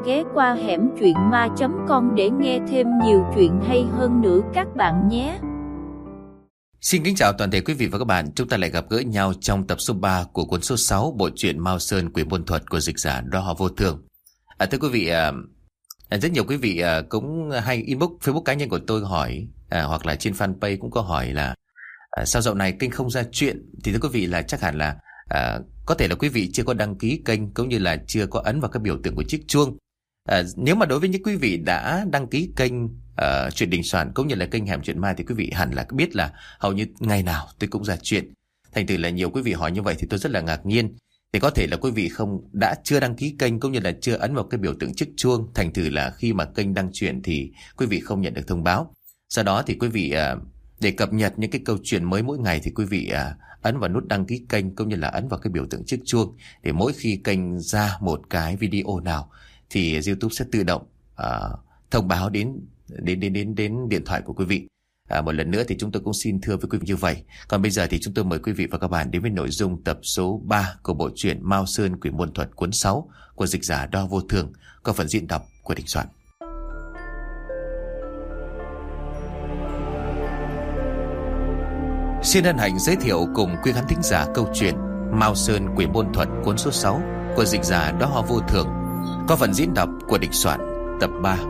ghé qua hẻm truyện ma.com để nghe thêm nhiều chuyện hay hơn nữa các bạn nhé. Xin kính chào toàn thể quý vị và các bạn. Chúng ta lại gặp gỡ nhau trong tập số 3 của cuốn số 6 bộ truyện Mao Sơn Quỷ Môn Thuật của dịch giả Đo Họ Vô Thường. Thưa quý vị, rất nhiều quý vị cũng hay inbox Facebook cá nhân của tôi hỏi, hoặc là trên fanpage cũng có hỏi là sao dạo này kênh không ra chuyện. Thì thưa quý vị là chắc hẳn là có thể là quý vị chưa có đăng ký kênh, cũng như là chưa có ấn vào cái biểu tượng của chiếc chuông. Nếu mà đối với những quý vị đã đăng ký kênh Chuyện Đình Soạn cũng như là kênh Hẻm Chuyện Ma thì quý vị hẳn là biết là hầu như ngày nào tôi cũng ra chuyện. Thành thử là nhiều quý vị hỏi như vậy thì tôi rất là ngạc nhiên. Thì có thể là quý vị đã chưa đăng ký kênh cũng như là chưa ấn vào cái biểu tượng chiếc chuông. Thành thử là khi mà kênh đăng chuyện thì quý vị không nhận được thông báo. Sau đó thì quý vị để cập nhật những cái câu chuyện mới mỗi ngày thì quý vị ấn vào nút đăng ký kênh cũng như là ấn vào cái biểu tượng chiếc chuông. Để mỗi khi kênh ra một cái video nào thì YouTube sẽ tự động thông báo đến điện thoại của quý vị. Một lần nữa thì chúng tôi cũng xin thưa với quý vị như vậy. Còn bây giờ thì chúng tôi mời quý vị và các bạn đến với nội dung tập số 3 của bộ truyện Mao Sơn Quỷ Môn Thuật cuốn 6 của dịch giả Đo Vô Thường, có phần diễn đọc của Đình Soạn. Xin hân hạnh giới thiệu cùng quý khán thính giả câu chuyện Mao Sơn Quỷ Môn Thuật cuốn số 6 của dịch giả Đo Họ Vô Thường, có phần diễn đọc của Đình Soạn, tập 3.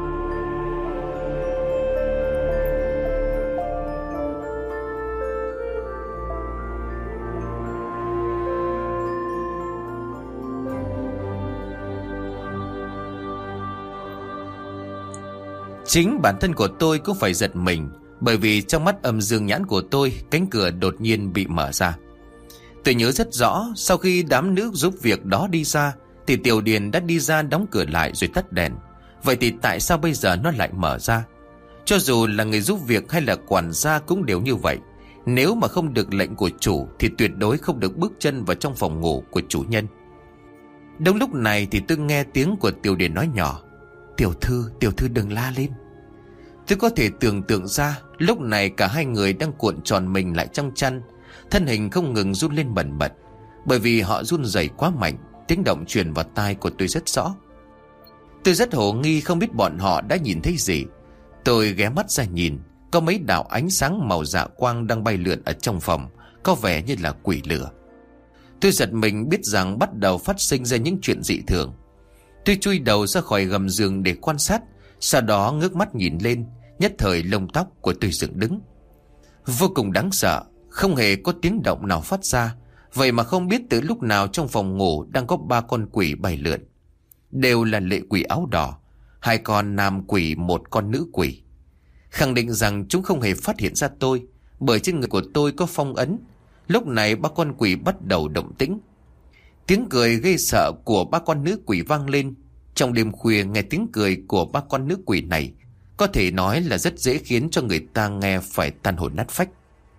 Chính bản thân của tôi cũng phải giật mình, bởi vì trong mắt âm dương nhãn của tôi, cánh cửa đột nhiên bị mở ra. Tôi nhớ rất rõ, sau khi đám nữ giúp việc đó đi ra thì Tiểu Điền đã đi ra đóng cửa lại rồi tắt đèn. Vậy thì tại sao bây giờ nó lại mở ra? Cho dù là người giúp việc hay là quản gia cũng đều như vậy. Nếu mà không được lệnh của chủ thì tuyệt đối không được bước chân vào trong phòng ngủ của chủ nhân. Đúng lúc này thì tôi nghe tiếng của Tiểu Điền nói nhỏ: Tiểu thư đừng la lên. Tôi có thể tưởng tượng ra lúc này cả hai người đang cuộn tròn mình lại trong chăn, thân hình không ngừng run lên bần bật. Bởi vì họ run rẩy quá mạnh, tiếng động truyền vào tai của tôi rất rõ. Tôi rất hồ nghi không biết bọn họ đã nhìn thấy gì. Tôi ghé mắt ra nhìn, có mấy đạo ánh sáng màu dạ quang đang bay lượn ở trong phòng, có vẻ như là quỷ lửa. Tôi giật mình biết rằng bắt đầu phát sinh ra những chuyện dị thường. Tôi chui đầu ra khỏi gầm giường để quan sát, sau đó ngước mắt nhìn lên, nhất thời lông tóc của tôi dựng đứng. Vô cùng đáng sợ, không hề có tiếng động nào phát ra. Vậy mà không biết từ lúc nào trong phòng ngủ đang có 3 con quỷ bay lượn. Đều là lệ quỷ áo đỏ, 2 con nam quỷ, 1 con nữ quỷ. Khẳng định rằng chúng không hề phát hiện ra tôi, bởi trên người của tôi có phong ấn. Lúc này 3 con quỷ bắt đầu động tĩnh. Tiếng cười ghê sợ của 3 con nữ quỷ vang lên. Trong đêm khuya nghe tiếng cười của 3 con nữ quỷ này, có thể nói là rất dễ khiến cho người ta nghe phải tan hồn nát phách.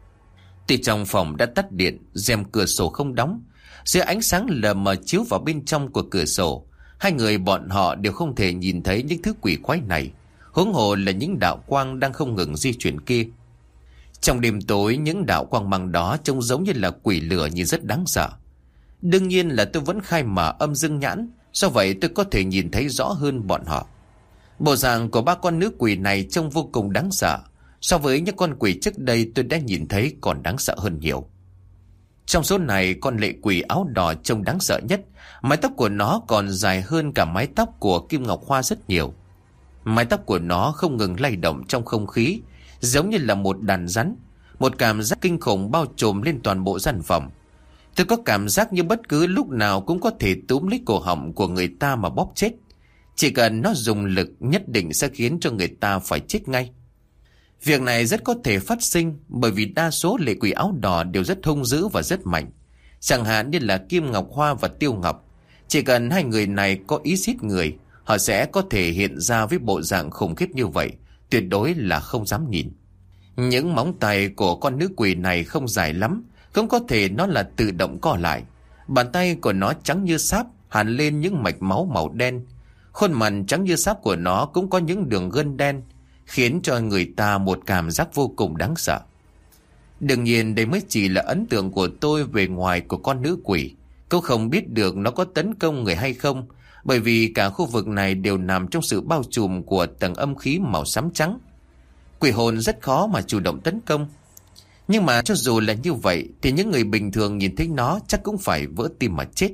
Từ trong phòng đã tắt điện, rèm cửa sổ không đóng. Dưới ánh sáng lờ mờ chiếu vào bên trong của cửa sổ, hai người bọn họ đều không thể nhìn thấy những thứ quỷ quái này, huống hồ là những đạo quang đang không ngừng di chuyển kia. Trong đêm tối, những đạo quang mang đó trông giống như là quỷ lửa, nhìn rất đáng sợ. Đương nhiên là tôi vẫn khai mở âm dương nhãn, do vậy tôi có thể nhìn thấy rõ hơn bọn họ. Bộ dạng của 3 con nữ quỷ này trông vô cùng đáng sợ. So với những con quỷ trước đây tôi đã nhìn thấy còn đáng sợ hơn nhiều. Trong số này, con lệ quỷ áo đỏ trông đáng sợ nhất. Mái tóc của nó còn dài hơn cả mái tóc của Kim Ngọc Hoa rất nhiều. Mái tóc của nó không ngừng lay động trong không khí, giống như là một đàn rắn. Một cảm giác kinh khủng bao trùm lên toàn bộ gian phòng. Tôi có cảm giác như bất cứ lúc nào cũng có thể túm lấy cổ họng của người ta mà bóp chết. Chỉ cần nó dùng lực nhất định sẽ khiến cho người ta phải chết ngay. Việc này rất có thể phát sinh bởi vì đa số lệ quỷ áo đỏ đều rất hung dữ và rất mạnh. Chẳng hạn như là Kim Ngọc Hoa và Tiêu Ngọc. Chỉ cần hai người này có ý giết người, họ sẽ có thể hiện ra với bộ dạng khủng khiếp như vậy, tuyệt đối là không dám nhìn. Những móng tay của con nữ quỷ này không dài lắm, không có thể nó là tự động co lại. Bàn tay của nó trắng như sáp, hằn lên những mạch máu màu đen. Khuôn mặt trắng như sáp của nó cũng có những đường gân đen, khiến cho người ta một cảm giác vô cùng đáng sợ. Đương nhiên đây mới chỉ là ấn tượng của tôi về ngoài của con nữ quỷ. Cũng không biết được nó có tấn công người hay không, bởi vì cả khu vực này đều nằm trong sự bao trùm của tầng âm khí màu xám trắng. Quỷ hồn rất khó mà chủ động tấn công. Nhưng mà cho dù là như vậy thì những người bình thường nhìn thấy nó chắc cũng phải vỡ tim mà chết.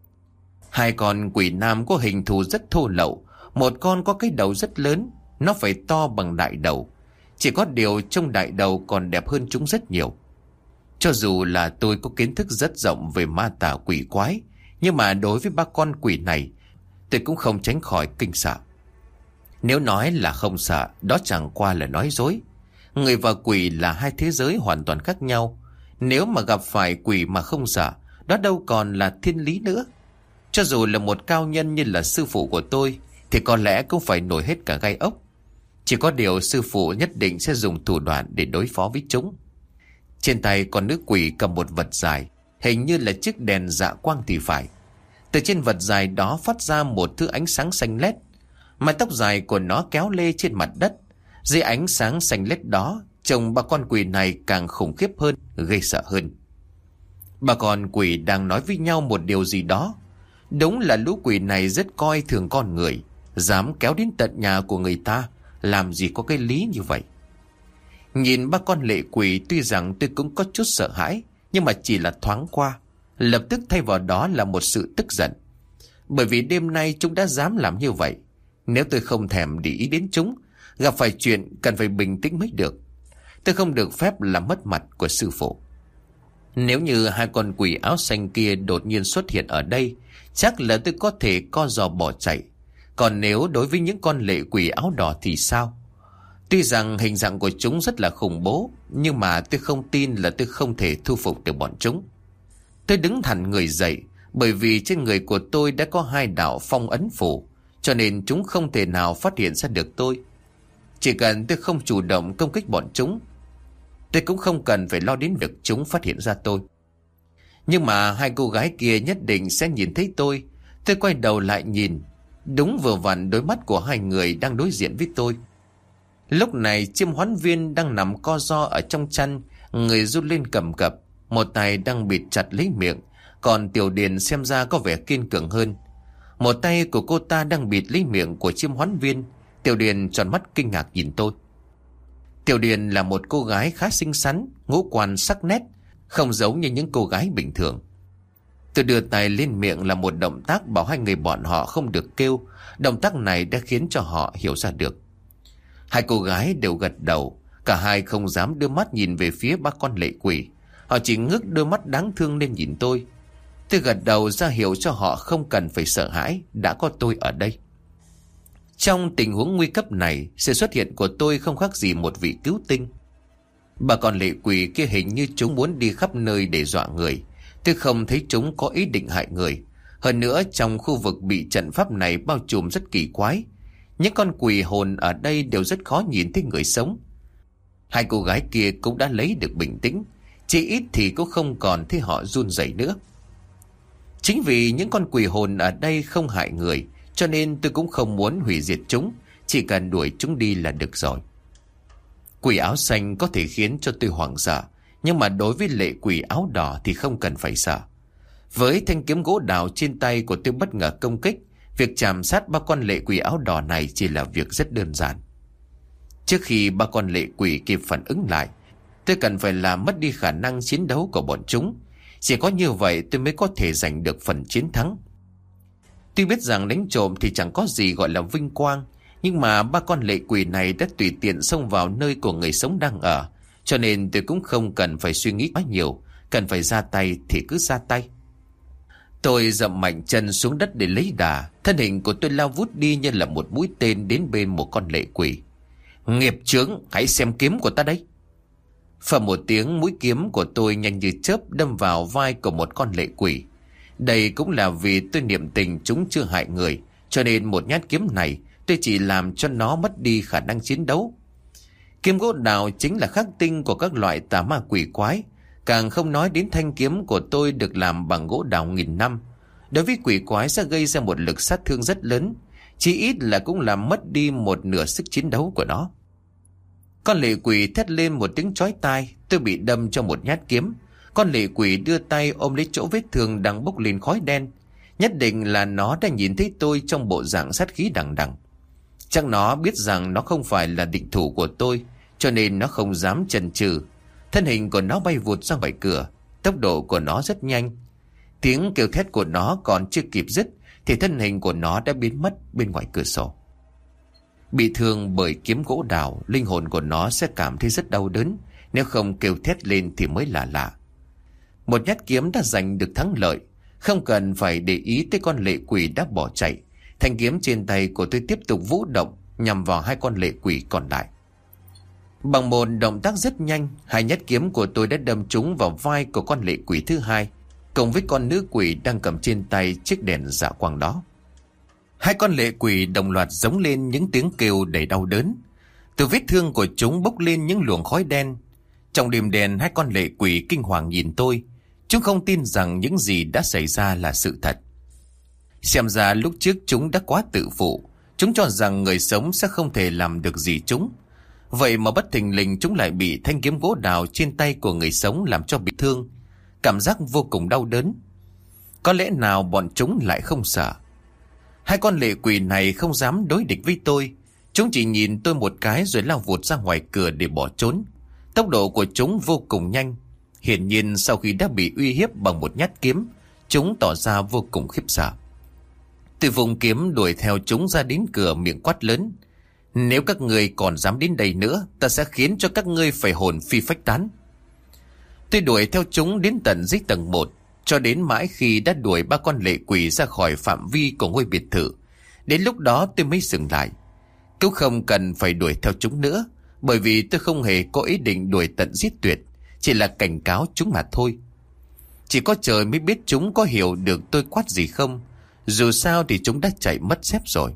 Hai con quỷ nam có hình thù rất thô lậu. Một con có cái đầu rất lớn, nó phải to bằng đại đầu. Chỉ có điều trong đại đầu còn đẹp hơn chúng rất nhiều. Cho dù là tôi có kiến thức rất rộng về ma tà quỷ quái, nhưng mà đối với ba con quỷ này, tôi cũng không tránh khỏi kinh sợ. Nếu nói là không sợ, đó chẳng qua là nói dối. Người và quỷ là hai thế giới hoàn toàn khác nhau. Nếu mà gặp phải quỷ mà không sợ, đó đâu còn là thiên lý nữa. Cho dù là một cao nhân như là sư phụ của tôi, thì có lẽ cũng phải nổi hết cả gai ốc. Chỉ có điều sư phụ nhất định sẽ dùng thủ đoạn để đối phó với chúng. Trên tay con nữ quỷ cầm một vật dài, hình như là chiếc đèn dạ quang thì phải. Từ trên vật dài đó phát ra một thứ ánh sáng xanh lét. Mái tóc dài của nó kéo lê trên mặt đất. Dưới ánh sáng xanh lét đó, trông ba con quỷ này càng khủng khiếp hơn, gây sợ hơn. Ba con quỷ đang nói với nhau một điều gì đó. Đúng là lũ quỷ này rất coi thường con người, dám kéo đến tận nhà của người ta, làm gì có cái lý như vậy. Nhìn ba con lệ quỷ, tuy rằng tôi cũng có chút sợ hãi, nhưng mà chỉ là thoáng qua. Lập tức thay vào đó là một sự tức giận. Bởi vì đêm nay chúng đã dám làm như vậy. Nếu tôi không thèm để ý đến chúng, gặp phải chuyện cần phải bình tĩnh mới được. Tôi không được phép làm mất mặt của sư phụ. Nếu như hai con quỷ áo xanh kia đột nhiên xuất hiện ở đây, chắc là tôi có thể co giò bỏ chạy. Còn nếu đối với những con lệ quỷ áo đỏ thì sao? Tuy rằng hình dạng của chúng rất là khủng bố, nhưng mà tôi không tin là tôi không thể thu phục được bọn chúng. Tôi đứng thẳng người dậy, bởi vì trên người của tôi đã có 2 đạo phong ấn phủ, cho nên chúng không thể nào phát hiện ra được tôi. Chỉ cần tôi không chủ động công kích bọn chúng, tôi cũng không cần phải lo đến việc chúng phát hiện ra tôi. Nhưng mà hai cô gái kia nhất định sẽ nhìn thấy tôi. Tôi quay đầu lại nhìn, đúng vừa vặn đôi mắt của hai người đang đối diện với tôi. Lúc này Chiêm Hoán Viên đang nằm co ro ở trong chăn, người run lên cầm cập, một tay đang bịt chặt lấy miệng, còn Tiểu Điền xem ra có vẻ kiên cường hơn. Một tay của cô ta đang bịt lấy miệng của Chiêm Hoán Viên. Tiểu Điền tròn mắt kinh ngạc nhìn tôi. Tiểu Điền là một cô gái khá xinh xắn, ngũ quan sắc nét, không giống như những cô gái bình thường. Tôi đưa tay lên miệng là một động tác bảo hai người bọn họ không được kêu. Động tác này đã khiến cho họ hiểu ra được. Hai cô gái đều gật đầu. Cả hai không dám đưa mắt nhìn về phía ba con lệ quỷ. Họ chỉ ngước đôi mắt đáng thương lên nhìn tôi. Tôi gật đầu ra hiệu cho họ không cần phải sợ hãi, đã có tôi ở đây. Trong tình huống nguy cấp này, sự xuất hiện của tôi không khác gì một vị cứu tinh. Bà con lệ quỷ kia hình như chúng muốn đi khắp nơi để dọa người. Tôi không thấy chúng có ý định hại người. Hơn nữa trong khu vực bị trận pháp này bao trùm rất kỳ quái. Những con quỷ hồn ở đây đều rất khó nhìn thấy người sống. Hai cô gái kia cũng đã lấy được bình tĩnh, chỉ ít thì cũng không còn thấy họ run rẩy nữa. Chính vì những con quỷ hồn ở đây không hại người, cho nên tôi cũng không muốn hủy diệt chúng, chỉ cần đuổi chúng đi là được rồi. Quỷ áo xanh có thể khiến cho tôi hoảng sợ, nhưng mà đối với lệ quỷ áo đỏ thì không cần phải sợ. Với thanh kiếm gỗ đào trên tay của tôi bất ngờ công kích, việc chạm sát ba con lệ quỷ áo đỏ này chỉ là việc rất đơn giản. Trước khi ba con lệ quỷ kịp phản ứng lại, tôi cần phải làm mất đi khả năng chiến đấu của bọn chúng. Chỉ có như vậy tôi mới có thể giành được phần chiến thắng. Tuy biết rằng đánh trộm thì chẳng có gì gọi là vinh quang, nhưng mà ba con lệ quỷ này đã tùy tiện xông vào nơi của người sống đang ở, cho nên tôi cũng không cần phải suy nghĩ quá nhiều. Cần phải ra tay thì cứ ra tay. Tôi dậm mạnh chân xuống đất để lấy đà. Thân hình của tôi lao vút đi như là một mũi tên đến bên một con lệ quỷ. Nghiệp chướng, hãy xem kiếm của ta đây. Phầm một tiếng, mũi kiếm của tôi nhanh như chớp đâm vào vai của một con lệ quỷ. Đây cũng là vì tôi niệm tình chúng chưa hại người, cho nên một nhát kiếm này tôi chỉ làm cho nó mất đi khả năng chiến đấu. Kiếm gỗ đào chính là khắc tinh của các loại tà ma quỷ quái, càng không nói đến thanh kiếm của tôi được làm bằng gỗ đào nghìn năm. Đối với quỷ quái sẽ gây ra một lực sát thương rất lớn, chỉ ít là cũng làm mất đi một nửa sức chiến đấu của nó. Con lệ quỷ thét lên một tiếng chói tai, tôi bị đâm cho một nhát kiếm. Con lệ quỷ đưa tay ôm lấy chỗ vết thương đang bốc lên khói đen. Nhất định là nó đã nhìn thấy tôi trong bộ dạng sát khí đằng đằng. Chắc nó biết rằng nó không phải là địch thủ của tôi, cho nên nó không dám chần chừ. Thân hình của nó bay vụt ra ngoài cửa. Tốc độ của nó rất nhanh. Tiếng kêu thét của nó còn chưa kịp dứt thì thân hình của nó đã biến mất bên ngoài cửa sổ. Bị thương bởi kiếm gỗ đào, linh hồn của nó sẽ cảm thấy rất đau đớn. Nếu không kêu thét lên thì mới là lạ. Một nhát kiếm đã giành được thắng lợi. Không cần phải để ý tới con lệ quỷ đã bỏ chạy. Thanh kiếm trên tay của tôi tiếp tục vũ động nhằm vào hai con lệ quỷ còn lại. Bằng một động tác rất nhanh, hai nhát kiếm của tôi đã đâm trúng vào vai của con lệ quỷ thứ hai, cộng với con nữ quỷ đang cầm trên tay chiếc đèn dạ quang đó. Hai con lệ quỷ đồng loạt giống lên những tiếng kêu đầy đau đớn. Từ vết thương của chúng bốc lên những luồng khói đen. Trong đêm đen, hai con lệ quỷ kinh hoàng nhìn tôi. Chúng không tin rằng những gì đã xảy ra là sự thật. Xem ra lúc trước chúng đã quá tự phụ. Chúng cho rằng người sống sẽ không thể làm được gì chúng. Vậy mà bất thình lình chúng lại bị thanh kiếm gỗ đào trên tay của người sống làm cho bị thương. Cảm giác vô cùng đau đớn. Có lẽ nào bọn chúng lại không sợ? Hai con lệ quỷ này không dám đối địch với tôi. Chúng chỉ nhìn tôi một cái rồi lao vụt ra ngoài cửa để bỏ trốn. Tốc độ của chúng vô cùng nhanh. Hiển nhiên sau khi đã bị uy hiếp bằng một nhát kiếm, chúng tỏ ra vô cùng khiếp sợ. Tôi vùng kiếm đuổi theo chúng ra đến cửa, miệng quát lớn: nếu các ngươi còn dám đến đây nữa, ta sẽ khiến cho các ngươi phải hồn phi phách tán. Tôi đuổi theo chúng đến tận dưới tầng 1, cho đến mãi khi đã đuổi ba con lệ quỷ ra khỏi phạm vi của ngôi biệt thự. Đến lúc đó tôi mới dừng lại. Cũng không cần phải đuổi theo chúng nữa, bởi vì tôi không hề có ý định đuổi tận giết tuyệt, chỉ là cảnh cáo chúng mà thôi. Chỉ có trời mới biết chúng có hiểu được tôi quát gì không. Dù sao thì chúng đã chạy mất dép rồi.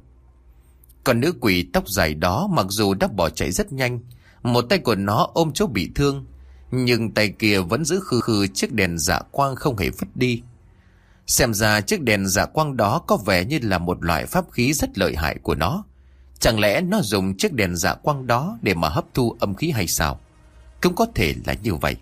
Còn nữ quỷ tóc dài đó mặc dù đã bỏ chạy rất nhanh, một tay của nó ôm chỗ bị thương, nhưng tay kia vẫn giữ khư khư chiếc đèn dạ quang không hề vứt đi. Xem ra chiếc đèn dạ quang đó có vẻ như là một loại pháp khí rất lợi hại của nó. Chẳng lẽ nó dùng chiếc đèn dạ quang đó để mà hấp thu âm khí hay sao? Cũng có thể là như vậy.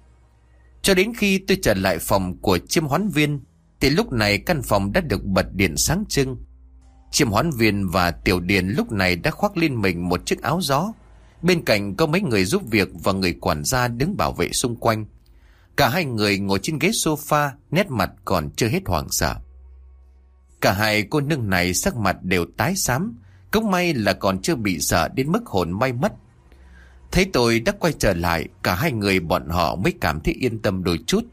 Cho đến khi tôi trở lại phòng của chiêm hoán viên thì lúc này căn phòng đã được bật điện sáng trưng. Chiêm hoán viên và Tiểu Điền lúc này đã khoác lên mình một chiếc áo gió. Bên cạnh có mấy người giúp việc và người quản gia đứng bảo vệ xung quanh. Cả hai người ngồi trên ghế sofa, nét mặt còn chưa hết hoảng sợ. Cả hai cô nương này sắc mặt đều tái xám, cũng may là còn chưa bị sợ đến mức hồn bay mất. Thấy tôi đã quay trở lại, cả hai người bọn họ mới cảm thấy yên tâm đôi chút.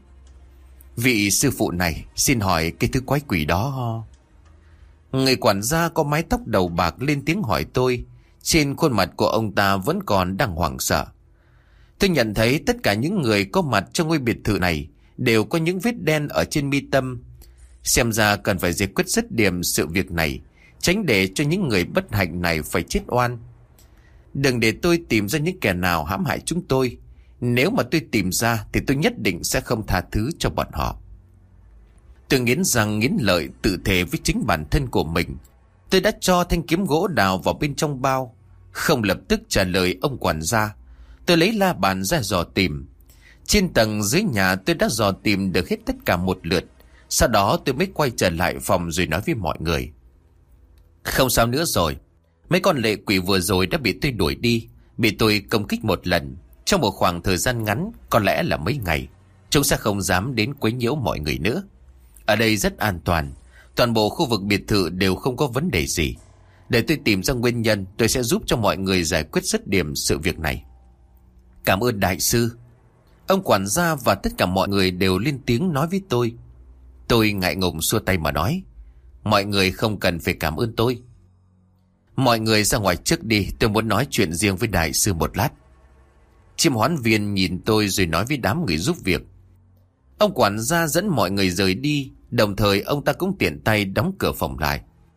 Vị sư phụ này, xin hỏi cái thứ quái quỷ đó... Người quản gia có mái tóc đầu bạc lên tiếng hỏi tôi. Trên khuôn mặt của ông ta vẫn còn đang hoảng sợ. Tôi nhận thấy tất cả những người có mặt trong ngôi biệt thự này đều có những vết đen ở trên mi tâm. Xem ra cần phải giải quyết dứt điểm sự việc này, tránh để cho những người bất hạnh này phải chết oan. Đừng để tôi tìm ra những kẻ nào hãm hại chúng tôi. Nếu mà tôi tìm ra thì tôi nhất định sẽ không tha thứ cho bọn họ. Tôi nghiến răng nghiến lợi tự thề với chính bản thân của mình. Tôi đã cho thanh kiếm gỗ đào vào bên trong bao. Không lập tức trả lời ông quản gia, tôi lấy la bàn ra dò tìm. Trên tầng dưới nhà tôi đã dò tìm được hết tất cả một lượt. Sau đó tôi mới quay trở lại phòng rồi nói với mọi người: không sao nữa rồi. Mấy con lệ quỷ vừa rồi đã bị tôi đuổi đi, bị tôi công kích một lần. Trong một khoảng thời gian ngắn, có lẽ là mấy ngày, chúng sẽ không dám đến quấy nhiễu mọi người nữa. Ở đây rất an toàn, toàn bộ khu vực biệt thự đều không có vấn đề gì. Để tôi tìm ra nguyên nhân, tôi sẽ giúp cho mọi người giải quyết dứt điểm sự việc này. Cảm ơn đại sư. Ông quản gia và tất cả mọi người đều lên tiếng nói với tôi. Tôi ngại ngùng xua tay mà nói: mọi người không cần phải cảm ơn tôi. Mọi người ra ngoài trước đi, tôi muốn nói chuyện riêng với đại sư một lát. Chiêm hoán viên nhìn tôi rồi nói với đám người giúp việc. Ông quản gia dẫn mọi người rời đi, đồng thời ông ta cũng tiện tay đóng cửa phòng lại.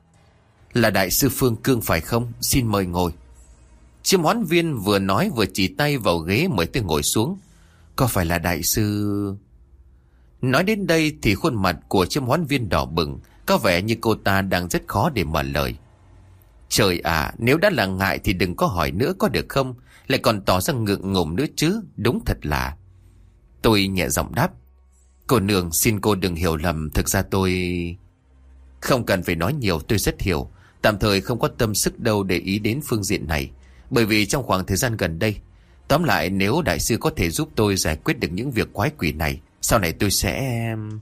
Là đại sư Phương Cương phải không? Xin mời ngồi. Chiêm hoán viên vừa nói vừa chỉ tay vào ghế mời tôi ngồi xuống. Có phải là đại sư... Nói đến đây thì khuôn mặt của chiêm hoán viên đỏ bừng, có vẻ như cô ta đang rất khó để mở lời. Trời ạ, nếu đã là ngại thì đừng có hỏi nữa có được không? Lại còn tỏ ra ngượng ngùng nữa chứ, đúng thật là... Tôi nhẹ giọng đáp. Cô nương, xin cô đừng hiểu lầm, thực ra tôi... Không cần phải nói nhiều, tôi rất hiểu. Tạm thời không có tâm sức đâu để ý đến phương diện này. Bởi vì trong khoảng thời gian gần đây, tóm lại nếu đại sư có thể giúp tôi giải quyết được những việc quái quỷ này, sau này tôi sẽ...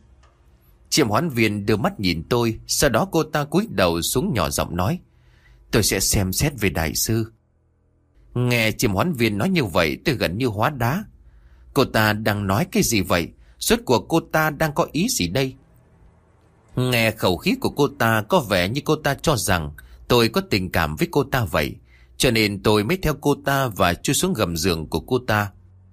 Chiêm hoán viên đưa mắt nhìn tôi. Sau đó cô ta cúi đầu xuống nhỏ giọng nói: tôi sẽ xem xét về đại sư. Nghe chiêm hoán viên nói như vậy, tôi gần như hóa đá. Cô ta đang nói cái gì vậy? Rốt cuộc cô ta đang có ý gì đây? Nghe khẩu khí của cô ta có vẻ như cô ta cho rằng tôi có tình cảm với cô ta vậy. Cho nên tôi mới theo cô ta và chui xuống gầm giường của cô ta.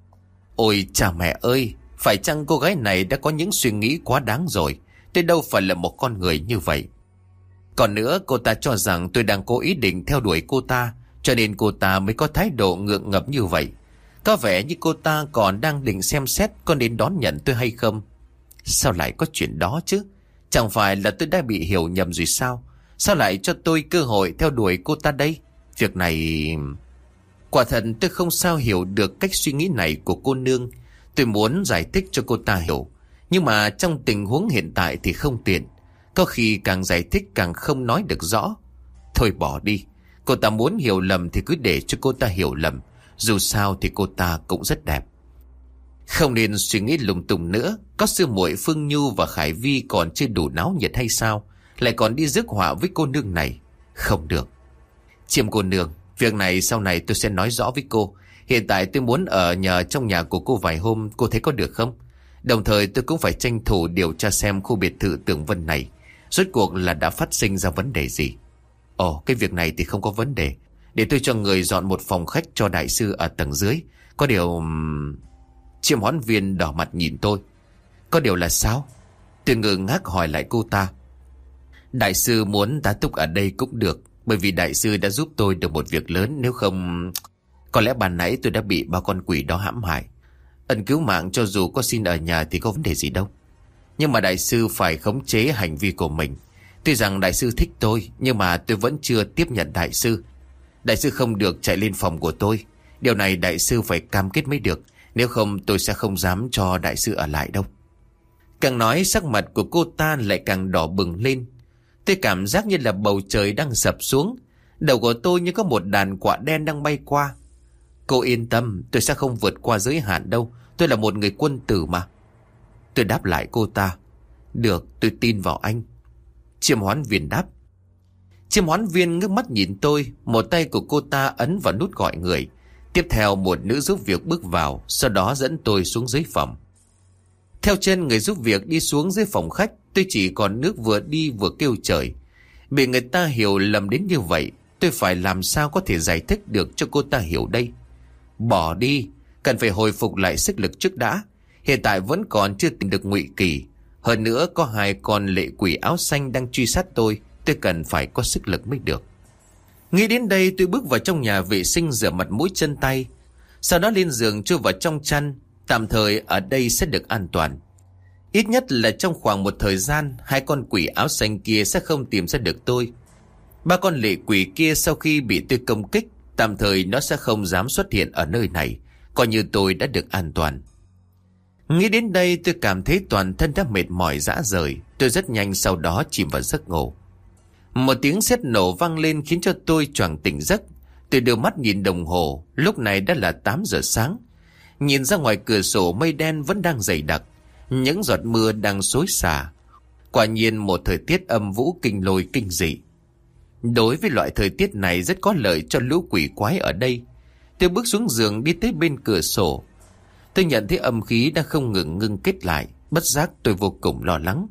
Ôi cha mẹ ơi, phải chăng cô gái này đã có những suy nghĩ quá đáng rồi? Tôi đâu phải là một con người như vậy. Còn nữa, cô ta cho rằng tôi đang cố ý định theo đuổi cô ta, cho nên cô ta mới có thái độ ngượng ngập như vậy. Có vẻ như cô ta còn đang định xem xét có nên đón nhận tôi hay không. Sao lại có chuyện đó chứ? Chẳng phải là tôi đã bị hiểu nhầm rồi sao? Sao lại cho tôi cơ hội theo đuổi cô ta đây? Việc này... Quả thật tôi không sao hiểu được cách suy nghĩ này của cô nương. Tôi muốn giải thích cho cô ta hiểu, nhưng mà trong tình huống hiện tại thì không tiện. Có khi càng giải thích càng không nói được rõ. Thôi bỏ đi. Cô ta muốn hiểu lầm thì cứ để cho cô ta hiểu lầm. Dù sao thì cô ta cũng rất đẹp. Không nên suy nghĩ lung tung nữa. Có sư muội Phương Nhu và Khải Vi còn chưa đủ náo nhiệt hay sao? Lại còn đi rước họa với cô nương này. Không được. Chiêm cô nương, việc này sau này tôi sẽ nói rõ với cô. Hiện tại tôi muốn ở nhờ trong nhà của cô vài hôm, cô thấy có được không? Đồng thời tôi cũng phải tranh thủ điều tra xem khu biệt thự Tường Vân này rốt cuộc là đã phát sinh ra vấn đề gì. Ồ, cái việc này thì không có vấn đề. Để tôi cho người dọn một phòng khách cho đại sư ở tầng dưới. Có điều... Chiêm hoán viên đỏ mặt nhìn tôi. Có điều là sao? Tôi ngơ ngác hỏi lại cô ta. Đại sư muốn tá túc ở đây cũng được, bởi vì đại sư đã giúp tôi được một việc lớn. Nếu không... Có lẽ ban nãy tôi đã bị ba con quỷ đó hãm hại. Ân cứu mạng cho dù có xin ở nhà thì có vấn đề gì đâu. Nhưng mà đại sư phải khống chế hành vi của mình. Tuy rằng đại sư thích tôi, nhưng mà tôi vẫn chưa tiếp nhận đại sư. Đại sư không được chạy lên phòng của tôi. Điều này đại sư phải cam kết mới được. Nếu không tôi sẽ không dám cho đại sư ở lại đâu. Càng nói sắc mặt của cô ta lại càng đỏ bừng lên. Tôi cảm giác như là bầu trời đang sập xuống. Đầu của tôi như có một đàn quạ đen đang bay qua. Cô yên tâm, tôi sẽ không vượt qua giới hạn đâu. Tôi là một người quân tử mà. Tôi đáp lại cô ta. Được, tôi tin vào anh. Chiêm hoán viên đáp. Chiêm hoán viên ngước mắt nhìn tôi. Một tay của cô ta ấn vào nút gọi người. Tiếp theo một nữ giúp việc bước vào, sau đó dẫn tôi xuống dưới phòng. Theo chân người giúp việc đi xuống dưới phòng khách, tôi chỉ còn nước vừa đi vừa kêu trời. Bị người ta hiểu lầm đến như vậy, tôi phải làm sao có thể giải thích được cho cô ta hiểu đây? Bỏ đi, cần phải hồi phục lại sức lực trước đã. Hiện tại vẫn còn chưa tìm được Ngụy Kỳ. Hơn nữa có hai con lệ quỷ áo xanh đang truy sát tôi cần phải có sức lực mới được. Nghĩ đến đây tôi bước vào trong nhà vệ sinh rửa mặt mũi chân tay. Sau đó lên giường chui vào trong chăn. Tạm thời ở đây sẽ được an toàn. Ít nhất là trong khoảng một thời gian, hai con quỷ áo xanh kia sẽ không tìm ra được tôi. Ba con lệ quỷ kia sau khi bị tôi công kích, tạm thời nó sẽ không dám xuất hiện ở nơi này. Coi như tôi đã được an toàn. Nghĩ đến đây tôi cảm thấy toàn thân đã mệt mỏi rã rời. Tôi rất nhanh sau đó chìm vào giấc ngủ. Một tiếng sét nổ vang lên khiến cho tôi choàng tỉnh giấc. Tôi đưa mắt nhìn đồng hồ. Lúc này đã là 8 giờ sáng. Nhìn ra ngoài cửa sổ mây đen vẫn đang dày đặc. Những giọt mưa đang xối xả. Quả nhiên một thời tiết âm vũ kinh lôi kinh dị. Đối với loại thời tiết này rất có lợi cho lũ quỷ quái ở đây. Tôi bước xuống giường đi tới bên cửa sổ. Tôi nhận thấy âm khí đang không ngừng ngưng kết lại. Bất giác tôi vô cùng lo lắng.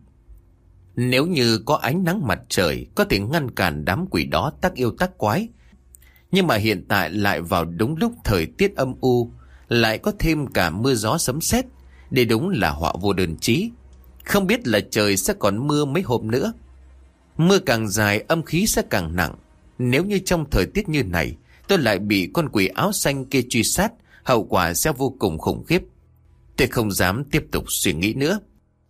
Nếu như có ánh nắng mặt trời có thể ngăn cản đám quỷ đó tác yêu tác quái. Nhưng mà hiện tại lại vào đúng lúc thời tiết âm u, lại có thêm cả mưa gió sấm sét. Đây đúng là họa vô đơn chí. Không biết là trời sẽ còn mưa mấy hôm nữa. Mưa càng dài âm khí sẽ càng nặng. Nếu như trong thời tiết như này tôi lại bị con quỷ áo xanh kia truy sát, hậu quả sẽ vô cùng khủng khiếp. Tôi không dám tiếp tục suy nghĩ nữa.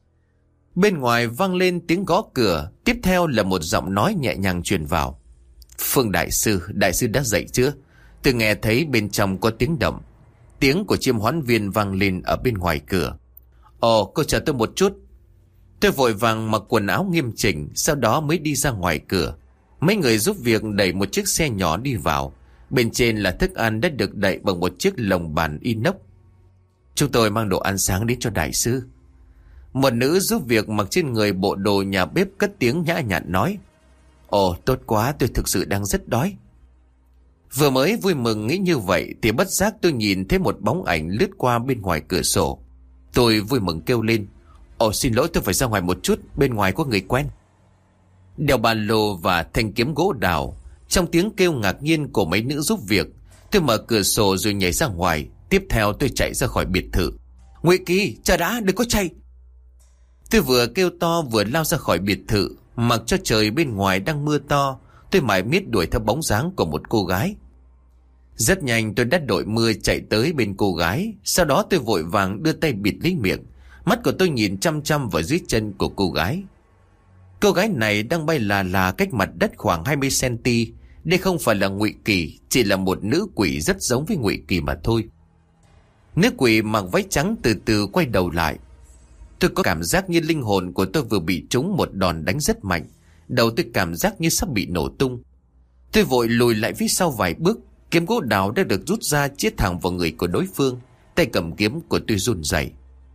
Bên ngoài vang lên tiếng gõ cửa. Tiếp theo là một giọng nói nhẹ nhàng truyền vào. Phương đại sư đã dậy chưa? Tôi nghe thấy bên trong có tiếng động. Tiếng của chiêm hoán viên vang lên ở bên ngoài cửa. Ồ, cô chờ tôi một chút. Tôi vội vàng mặc quần áo nghiêm chỉnh, sau đó mới đi ra ngoài cửa. Mấy người giúp việc đẩy một chiếc xe nhỏ đi vào. Bên trên là thức ăn đã được đậy bằng một chiếc lồng bàn inox. Chúng tôi mang đồ ăn sáng đến cho đại sư. Một nữ giúp việc mặc trên người bộ đồ nhà bếp cất tiếng nhã nhặn nói. Ồ, tốt quá, tôi thực sự đang rất đói. Vừa mới vui mừng nghĩ như vậy thì bất giác tôi nhìn thấy một bóng ảnh lướt qua bên ngoài cửa sổ. Tôi vui mừng kêu lên. Ồ, xin lỗi, tôi phải ra ngoài một chút, bên ngoài có người quen. Đeo ba lô và thanh kiếm gỗ đào. Trong tiếng kêu ngạc nhiên của mấy nữ giúp việc, tôi mở cửa sổ rồi nhảy ra ngoài. Tiếp theo tôi chạy ra khỏi biệt thự. Ngụy Kỳ, chờ đã, đừng có chạy. Tôi vừa kêu to vừa lao ra khỏi biệt thự. Mặc cho trời bên ngoài đang mưa to, tôi mải miết đuổi theo bóng dáng của một cô gái. Rất nhanh tôi đã đội mưa chạy tới bên cô gái. Sau đó tôi vội vàng đưa tay bịt lấy miệng. Mắt của tôi nhìn chăm chăm vào dưới chân của cô gái. Cô gái này đang bay là cách mặt đất khoảng 20cm. Đây không phải là Ngụy Kỳ, chỉ là một nữ quỷ rất giống với Ngụy Kỳ mà thôi. Nữ quỷ mặc váy trắng từ từ quay đầu lại. Tôi có cảm giác như linh hồn của tôi vừa bị trúng một đòn đánh rất mạnh. Đầu tôi cảm giác như sắp bị nổ tung. Tôi vội lùi lại phía sau vài bước. Kiếm gỗ đào đã được rút ra chĩa thẳng vào người của đối phương. Tay cầm kiếm của tôi run rẩy.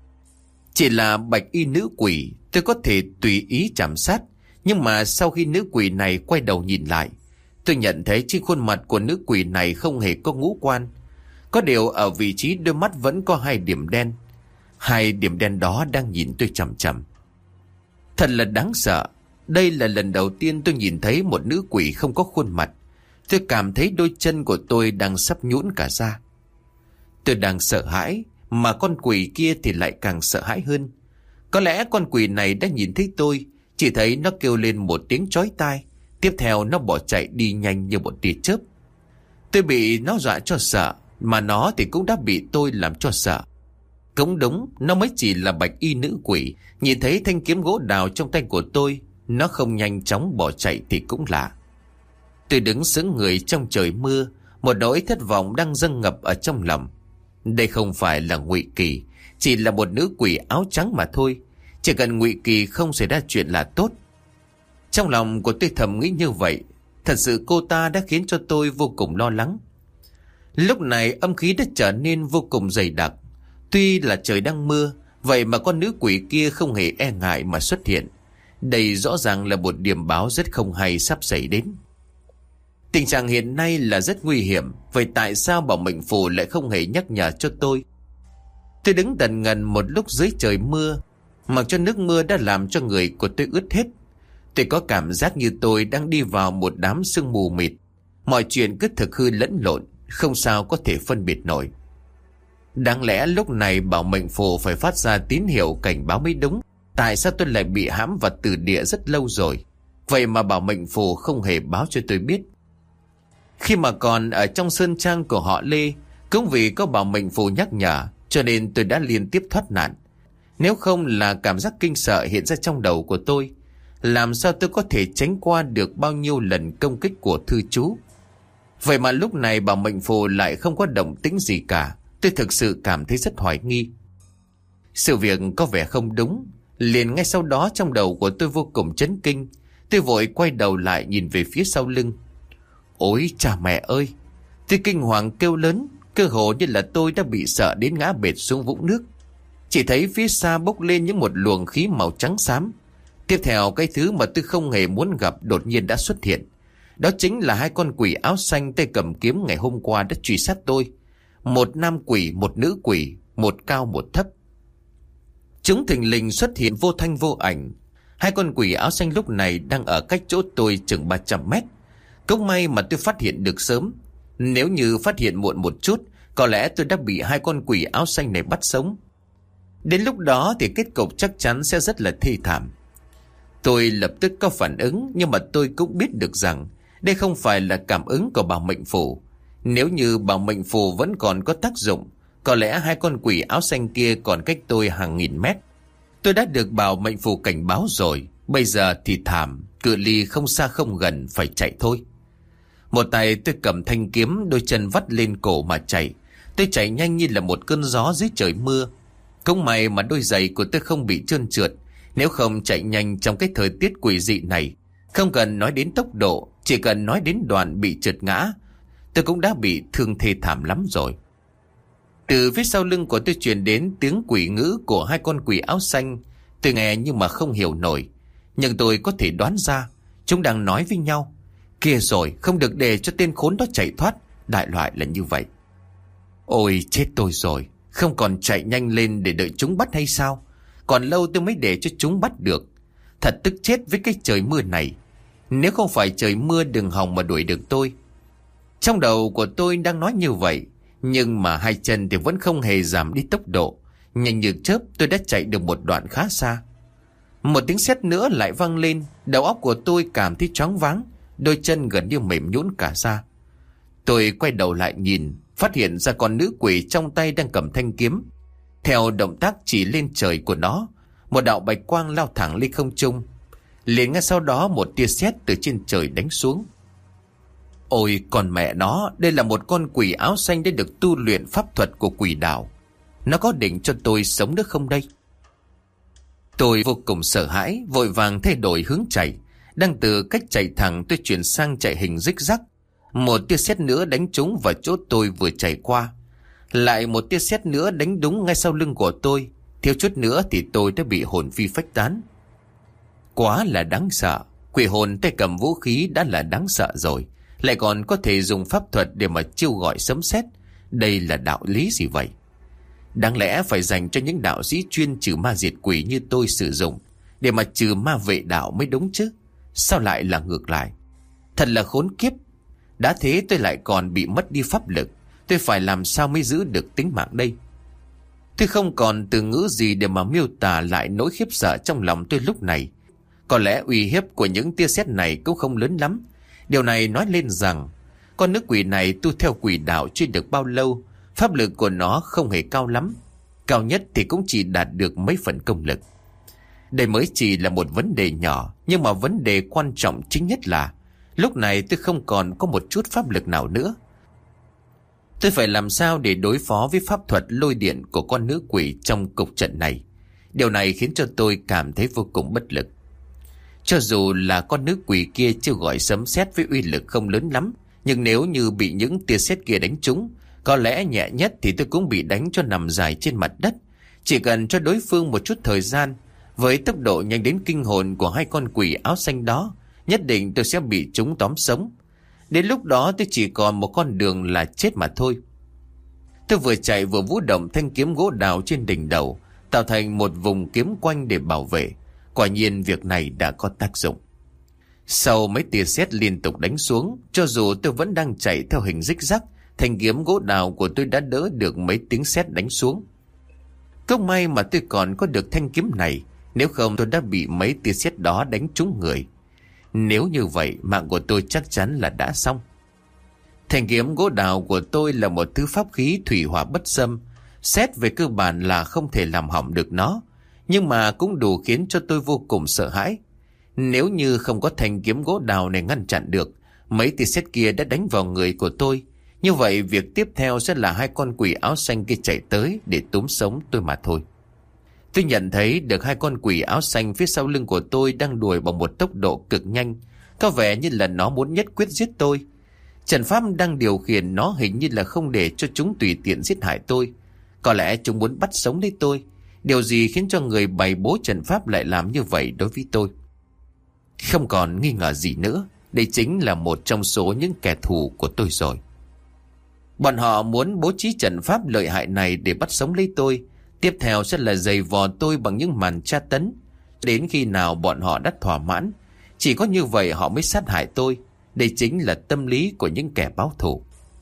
Chỉ là bạch y nữ quỷ, tôi có thể tùy ý chạm sát. Nhưng mà sau khi nữ quỷ này quay đầu nhìn lại, tôi nhận thấy trên khuôn mặt của nữ quỷ này không hề có ngũ quan. Có điều ở vị trí đôi mắt vẫn có 2 điểm đen. 2 điểm đen đó đang nhìn tôi chằm chằm. Thật là đáng sợ. Đây là lần đầu tiên tôi nhìn thấy một nữ quỷ không có khuôn mặt. Tôi cảm thấy đôi chân của tôi đang sắp nhũn cả ra. Tôi đang sợ hãi, mà con quỷ kia thì lại càng sợ hãi hơn. Có lẽ con quỷ này đã nhìn thấy tôi, chỉ thấy nó kêu lên một tiếng chói tai. Tiếp theo nó bỏ chạy đi nhanh như một tia chớp. Tôi bị nó dọa cho sợ, mà nó thì cũng đã bị tôi làm cho sợ. Cũng đúng, nó mới chỉ là bạch y nữ quỷ. Nhìn thấy thanh kiếm gỗ đào trong tay của tôi, nó không nhanh chóng bỏ chạy thì cũng lạ. Tôi đứng sững người trong trời mưa, một nỗi thất vọng đang dâng ngập ở trong lòng. Đây không phải là Ngụy Kỳ, chỉ là một nữ quỷ áo trắng mà thôi. Chỉ cần Ngụy Kỳ không xảy ra chuyện là tốt. Trong lòng của tôi thầm nghĩ như vậy. Thật sự cô ta đã khiến cho tôi vô cùng lo lắng. Lúc này âm khí đã trở nên vô cùng dày đặc. Tuy là trời đang mưa, vậy mà con nữ quỷ kia không hề e ngại mà xuất hiện. Đây rõ ràng là một điểm báo rất không hay sắp xảy đến. Tình trạng hiện nay là rất nguy hiểm. Vậy tại sao Bảo Mệnh Phù lại không hề nhắc nhở cho tôi? Tôi đứng tần ngần một lúc dưới trời mưa, mặc cho nước mưa đã làm cho người của tôi ướt hết. Tôi có cảm giác như tôi đang đi vào một đám sương mù mịt. Mọi chuyện cứ thực hư lẫn lộn, không sao có thể phân biệt nổi. Đáng lẽ lúc này Bảo Mệnh Phù phải phát ra tín hiệu cảnh báo mới đúng. Tại sao tôi lại bị hãm vào tử địa rất lâu rồi? Vậy mà Bảo Mệnh Phù không hề báo cho tôi biết. Khi mà còn ở trong sơn trang của họ Lê, cũng vì có Bảo Mệnh Phù nhắc nhở, cho nên tôi đã liên tiếp thoát nạn. Nếu không là cảm giác kinh sợ hiện ra trong đầu của tôi, làm sao tôi có thể tránh qua được bao nhiêu lần công kích của thư chú? Vậy mà lúc này Bảo Mệnh Phù lại không có động tĩnh gì cả. Tôi thực sự cảm thấy rất hoài nghi. Sự việc có vẻ không đúng. Liền ngay sau đó trong đầu của tôi vô cùng chấn kinh. Tôi vội quay đầu lại nhìn về phía sau lưng. Ôi cha mẹ ơi! Tôi kinh hoàng kêu lớn, cơ hồ như là tôi đã bị sợ đến ngã bệt xuống vũng nước. Chỉ thấy phía xa bốc lên những một luồng khí màu trắng xám. Tiếp theo cái thứ mà tôi không hề muốn gặp đột nhiên đã xuất hiện. Đó chính là 2 con quỷ áo xanh tay cầm kiếm ngày hôm qua đã truy sát tôi. Một nam quỷ, một nữ quỷ, một cao một thấp. Chúng thình lình xuất hiện vô thanh vô ảnh. 2 con quỷ áo xanh lúc này đang ở cách chỗ tôi chừng 300 mét. Cũng may mà tôi phát hiện được sớm. Nếu như phát hiện muộn một chút, có lẽ tôi đã bị 2 con quỷ áo xanh này bắt sống. Đến lúc đó thì kết cục chắc chắn sẽ rất là thê thảm. Tôi lập tức có phản ứng, nhưng mà tôi cũng biết được rằng đây không phải là cảm ứng của Bảo Mệnh Phù. Nếu như Bảo Mệnh Phù vẫn còn có tác dụng, có lẽ 2 con quỷ áo xanh kia còn cách tôi hàng nghìn mét. Tôi đã được Bảo Mệnh Phù cảnh báo rồi, bây giờ thì thảm, cự ly không xa không gần, phải chạy thôi. Một tay tôi cầm thanh kiếm, đôi chân vắt lên cổ mà chạy. Tôi chạy nhanh như là một cơn gió dưới trời mưa. Cũng may mà đôi giày của tôi không bị trơn trượt. Nếu không chạy nhanh trong cái thời tiết quỷ dị này, không cần nói đến tốc độ, chỉ cần nói đến đoạn bị trượt ngã, tôi cũng đã bị thương thê thảm lắm rồi. Từ phía sau lưng của tôi truyền đến tiếng quỷ ngữ của hai con quỷ áo xanh. Tôi nghe nhưng mà không hiểu nổi, nhưng tôi có thể đoán ra chúng đang nói với nhau. Kia rồi, không được để cho tên khốn đó chạy thoát, đại loại là như vậy. Ôi chết tôi rồi, không còn chạy nhanh lên để đợi chúng bắt hay sao? Còn lâu tôi mới để cho chúng bắt được. Thật tức chết với cái trời mưa này. Nếu không phải trời mưa đừng hòng mà đuổi được tôi. Trong đầu của tôi đang nói như vậy, nhưng mà hai chân thì vẫn không hề giảm đi tốc độ. Nhanh như chớp tôi đã chạy được một đoạn khá xa. Một tiếng sét nữa lại vang lên. Đầu óc của tôi cảm thấy choáng váng, đôi chân gần như mềm nhũn cả ra. Tôi quay đầu lại nhìn, phát hiện ra con nữ quỷ trong tay đang cầm thanh kiếm. Theo động tác chỉ lên trời của nó, một đạo bạch quang lao thẳng lên không trung. Liền ngay sau đó một tia sét từ trên trời đánh xuống. Ôi còn mẹ nó, đây là một con quỷ áo xanh đã được tu luyện pháp thuật của quỷ đạo. Nó có định cho tôi sống được không đây? Tôi vô cùng sợ hãi, vội vàng thay đổi hướng chạy. Đang từ cách chạy thẳng tôi chuyển sang chạy hình rích rắc. Một tia sét nữa đánh trúng vào chỗ tôi vừa chạy qua. Lại một tia sét nữa đánh đúng ngay sau lưng của tôi. Thiếu chút nữa thì tôi đã bị hồn phi phách tán. Quá là đáng sợ. Quỷ hồn tay cầm vũ khí đã là đáng sợ rồi, lại còn có thể dùng pháp thuật để mà chiêu gọi sấm sét. Đây là đạo lý gì vậy? Đáng lẽ phải dành cho những đạo sĩ chuyên trừ ma diệt quỷ như tôi sử dụng, để mà trừ ma vệ đạo mới đúng chứ. Sao lại là ngược lại? Thật là khốn kiếp. Đã thế tôi lại còn bị mất đi pháp lực. Tôi phải làm sao mới giữ được tính mạng đây? Tôi không còn từ ngữ gì để mà miêu tả lại nỗi khiếp sợ trong lòng tôi lúc này. Có lẽ uy hiếp của những tia sét này cũng không lớn lắm. Điều này nói lên rằng con nữ quỷ này tu theo quỷ đạo chưa được bao lâu, pháp lực của nó không hề cao lắm. Cao nhất thì cũng chỉ đạt được mấy phần công lực. Đây mới chỉ là một vấn đề nhỏ, nhưng mà vấn đề quan trọng chính nhất là lúc này tôi không còn có một chút pháp lực nào nữa. Tôi phải làm sao để đối phó với pháp thuật lôi điện của con nữ quỷ trong cục trận này? Điều này khiến cho tôi cảm thấy vô cùng bất lực. Cho dù là con nữ quỷ kia chưa gọi sấm sét với uy lực không lớn lắm, nhưng nếu như bị những tia sét kia đánh trúng, có lẽ nhẹ nhất thì tôi cũng bị đánh cho nằm dài trên mặt đất. Chỉ cần cho đối phương một chút thời gian, với tốc độ nhanh đến kinh hồn của hai con quỷ áo xanh đó, nhất định tôi sẽ bị chúng tóm sống. Đến lúc đó tôi chỉ còn một con đường là chết mà thôi. Tôi vừa chạy vừa vũ động thanh kiếm gỗ đào trên đỉnh đầu, tạo thành một vùng kiếm quanh để bảo vệ. Quả nhiên việc này đã có tác dụng. Sau mấy tia sét liên tục đánh xuống, cho dù tôi vẫn đang chạy theo hình rích rắc, thanh kiếm gỗ đào của tôi đã đỡ được mấy tiếng sét đánh xuống. Câu may mà tôi còn có được thanh kiếm này, nếu không tôi đã bị mấy tia sét đó đánh trúng người. Nếu như vậy, mạng của tôi chắc chắn là đã xong. Thanh kiếm gỗ đào của tôi là một thứ pháp khí thủy hỏa bất xâm, xét về cơ bản là không thể làm hỏng được nó, nhưng mà cũng đủ khiến cho tôi vô cùng sợ hãi. Nếu như không có thanh kiếm gỗ đào này ngăn chặn được, mấy tia sét kia đã đánh vào người của tôi. Như vậy việc tiếp theo sẽ là hai con quỷ áo xanh kia chạy tới để túm sống tôi mà thôi. Tôi nhận thấy được hai con quỷ áo xanh phía sau lưng của tôi đang đuổi bằng một tốc độ cực nhanh. Có vẻ như là nó muốn nhất quyết giết tôi. Trận pháp đang điều khiển nó hình như là không để cho chúng tùy tiện giết hại tôi. Có lẽ chúng muốn bắt sống lấy tôi. Điều gì khiến cho người bày bố trận pháp lại làm như vậy đối với tôi? Không còn nghi ngờ gì nữa, đây chính là một trong số những kẻ thù của tôi rồi. Bọn họ muốn bố trí trận pháp lợi hại này để bắt sống lấy tôi. Tiếp theo sẽ là giày vò tôi bằng những màn tra tấn. Đến khi nào bọn họ đã thỏa mãn, chỉ có như vậy họ mới sát hại tôi. Đây chính là tâm lý của những kẻ báo thù.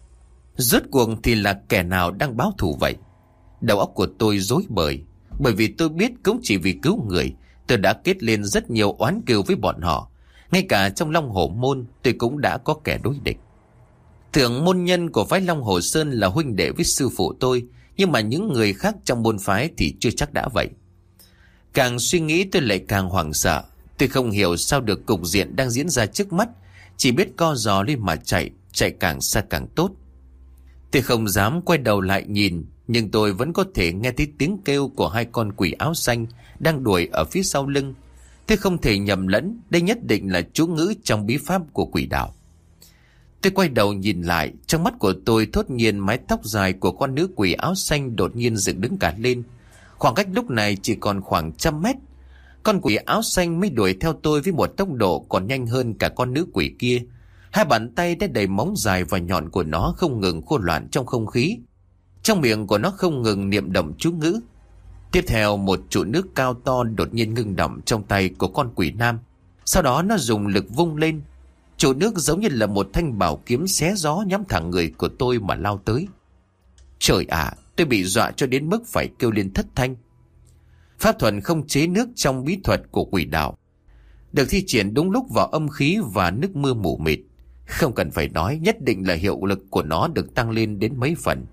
Rốt cuộc thì là kẻ nào đang báo thù vậy? Đầu óc của tôi rối bời. Bởi vì tôi biết cũng chỉ vì cứu người, tôi đã kết lên rất nhiều oán cừu với bọn họ. Ngay cả trong Long Hổ Môn tôi cũng đã có kẻ đối địch. Thượng môn nhân của phái Long Hồ Sơn là huynh đệ với sư phụ tôi, nhưng mà những người khác trong môn phái thì chưa chắc đã vậy. Càng suy nghĩ tôi lại càng hoảng sợ. Tôi không hiểu sao được cục diện đang diễn ra trước mắt, chỉ biết co giò lên mà chạy, chạy càng xa càng tốt. Tôi không dám quay đầu lại nhìn, nhưng tôi vẫn có thể nghe thấy tiếng kêu của hai con quỷ áo xanh đang đuổi ở phía sau lưng. Tôi không thể nhầm lẫn, đây nhất định là chú ngữ trong bí pháp của quỷ đạo. Tôi quay đầu nhìn lại, trong mắt của tôi thốt nhiên mái tóc dài của con nữ quỷ áo xanh đột nhiên dựng đứng cả lên. Khoảng cách lúc này chỉ còn khoảng 100 mét. Con quỷ áo xanh mới đuổi theo tôi với một tốc độ còn nhanh hơn cả con nữ quỷ kia. Hai bàn tay đã đầy móng dài và nhọn của nó không ngừng khô loạn trong không khí. Trong miệng của nó không ngừng niệm động chú ngữ. Tiếp theo một trụ nước cao to đột nhiên ngưng động trong tay của con quỷ nam. Sau đó nó dùng lực vung lên. Trụ nước giống như là một thanh bảo kiếm xé gió nhắm thẳng người của tôi mà lao tới. Trời ạ, tôi bị dọa cho đến mức phải kêu lên thất thanh. Pháp thuật không chế nước trong bí thuật của quỷ đạo được thi triển đúng lúc vào âm khí và nước mưa mù mịt. Không cần phải nói, nhất định là hiệu lực của nó được tăng lên đến mấy phần.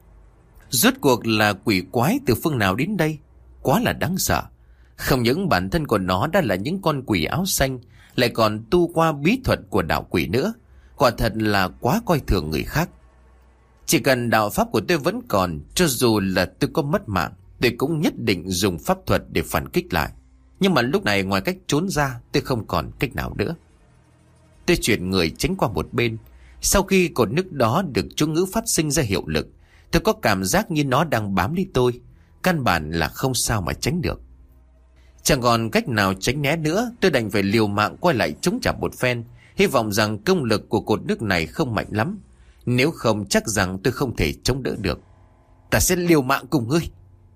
Rốt cuộc là quỷ quái từ phương nào đến đây? Quá là đáng sợ. Không những bản thân của nó đã là những con quỷ áo xanh, lại còn tu qua bí thuật của đạo quỷ nữa. Quả thật là quá coi thường người khác. Chỉ cần đạo pháp của tôi vẫn còn, cho dù là tôi có mất mạng, tôi cũng nhất định dùng pháp thuật để phản kích lại. Nhưng mà lúc này ngoài cách trốn ra, tôi không còn cách nào nữa. Tôi chuyển người tránh qua một bên. Sau khi cột nước đó được chú ngữ phát sinh ra hiệu lực, tôi có cảm giác như nó đang bám lấy tôi. Căn bản là không sao mà tránh được. Chẳng còn cách nào tránh né nữa, tôi đành phải liều mạng quay lại chống trả một phen, hy vọng rằng công lực của cột nước này không mạnh lắm. Nếu không chắc rằng tôi không thể chống đỡ được. Ta sẽ liều mạng cùng ngươi.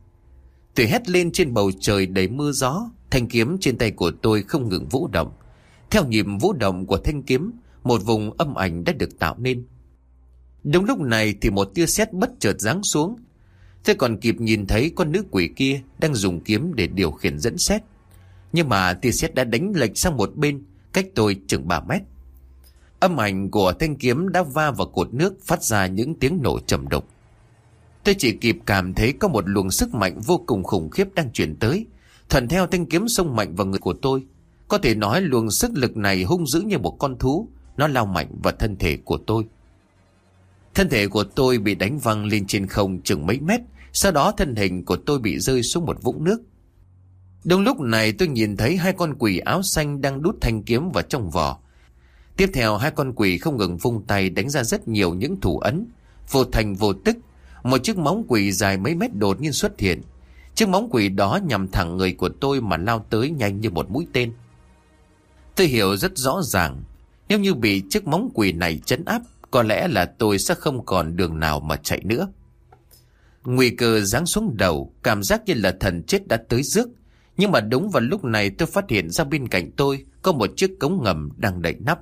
Tôi hét lên trên bầu trời đầy mưa gió. Thanh kiếm trên tay của tôi không ngừng vũ động. Theo nhịp vũ động của thanh kiếm, một vùng âm ảnh đã được tạo nên. Đúng lúc này thì một tia sét bất chợt giáng xuống. Tôi còn kịp nhìn thấy con nữ quỷ kia đang dùng kiếm để điều khiển dẫn sét. Nhưng mà tia sét đã đánh lệch sang một bên, cách tôi chừng 3 mét. Âm ảnh của thanh kiếm đã va vào cột nước, phát ra những tiếng nổ trầm đục. Tôi chỉ kịp cảm thấy có một luồng sức mạnh vô cùng khủng khiếp đang chuyển tới, thuận theo thanh kiếm xông mạnh vào người của tôi. Có thể nói luồng sức lực này hung dữ như một con thú, nó lao mạnh vào thân thể của tôi. Thân thể của tôi bị đánh văng lên trên không chừng mấy mét, sau đó thân hình của tôi bị rơi xuống một vũng nước. Đúng lúc này tôi nhìn thấy hai con quỷ áo xanh đang đút thanh kiếm vào trong vỏ. Tiếp theo hai con quỷ không ngừng vung tay đánh ra rất nhiều những thủ ấn. Vô thành vô tức, một chiếc móng quỷ dài mấy mét đột nhiên xuất hiện. Chiếc móng quỷ đó nhằm thẳng người của tôi mà lao tới nhanh như một mũi tên. Tôi hiểu rất rõ ràng, nếu như bị chiếc móng quỷ này trấn áp, có lẽ là tôi sẽ không còn đường nào mà chạy nữa. Nguy cơ giáng xuống đầu, cảm giác như là thần chết đã tới rước. Nhưng mà đúng vào lúc này tôi phát hiện ra bên cạnh tôi có một chiếc cống ngầm đang đậy nắp.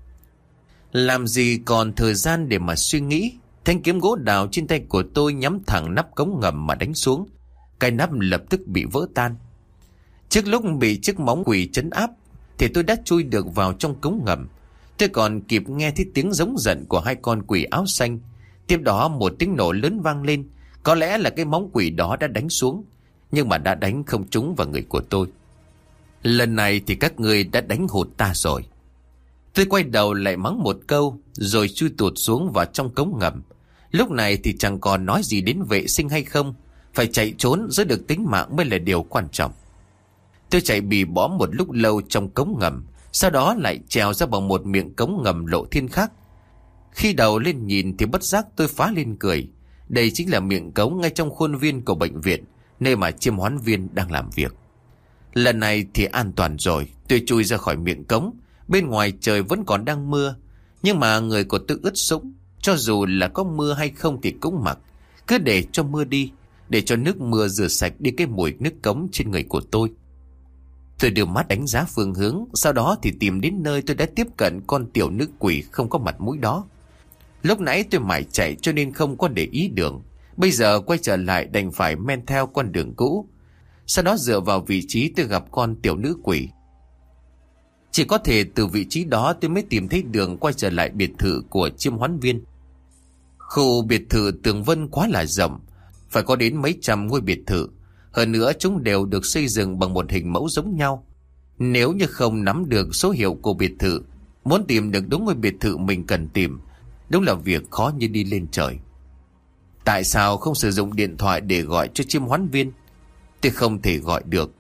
Làm gì còn thời gian để mà suy nghĩ, thanh kiếm gỗ đào trên tay của tôi nhắm thẳng nắp cống ngầm mà đánh xuống. Cái nắp lập tức bị vỡ tan. Trước lúc bị chiếc móng quỷ trấn áp thì tôi đã chui được vào trong cống ngầm. Tôi còn kịp nghe thấy tiếng giống giận của hai con quỷ áo xanh. Tiếp đó một tiếng nổ lớn vang lên. Có lẽ là cái móng quỷ đó đã đánh xuống, nhưng mà đã đánh không trúng vào người của tôi. Lần này thì các ngươi đã đánh hụt ta rồi. Tôi quay đầu lại mắng một câu, rồi chui tụt xuống vào trong cống ngầm. Lúc này thì chẳng còn nói gì đến vệ sinh hay không. Phải chạy trốn giữ được tính mạng mới là điều quan trọng. Tôi chạy bì bõm một lúc lâu trong cống ngầm, sau đó lại trèo ra bằng một miệng cống ngầm lộ thiên khác. Khi đầu lên nhìn thì bất giác tôi phá lên cười. Đây chính là miệng cống ngay trong khuôn viên của bệnh viện, nơi mà chiêm hoán viên đang làm việc. Lần này thì an toàn rồi. Tôi chui ra khỏi miệng cống. Bên ngoài trời vẫn còn đang mưa, nhưng mà người của tôi ướt sũng. Cho dù là có mưa hay không thì cũng mặc. Cứ để cho mưa đi, để cho nước mưa rửa sạch đi cái mùi nước cống trên người của tôi. Tôi đưa mắt đánh giá phương hướng, sau đó thì tìm đến nơi tôi đã tiếp cận con tiểu nữ quỷ không có mặt mũi đó. Lúc nãy tôi mải chạy cho nên không có để ý đường. Bây giờ quay trở lại đành phải men theo con đường cũ. Sau đó dựa vào vị trí tôi gặp con tiểu nữ quỷ. Chỉ có thể từ vị trí đó tôi mới tìm thấy đường quay trở lại biệt thự của chiêm hoán viên. Khu biệt thự Tường Vân quá là rộng, phải có đến mấy trăm ngôi biệt thự. Hơn nữa chúng đều được xây dựng bằng một hình mẫu giống nhau. Nếu như không nắm được số hiệu của biệt thự, muốn tìm được đúng ngôi biệt thự mình cần tìm, đúng là việc khó như đi lên trời. Tại sao không sử dụng điện thoại để gọi cho chiêm hoán viên? Tôi không thể gọi được,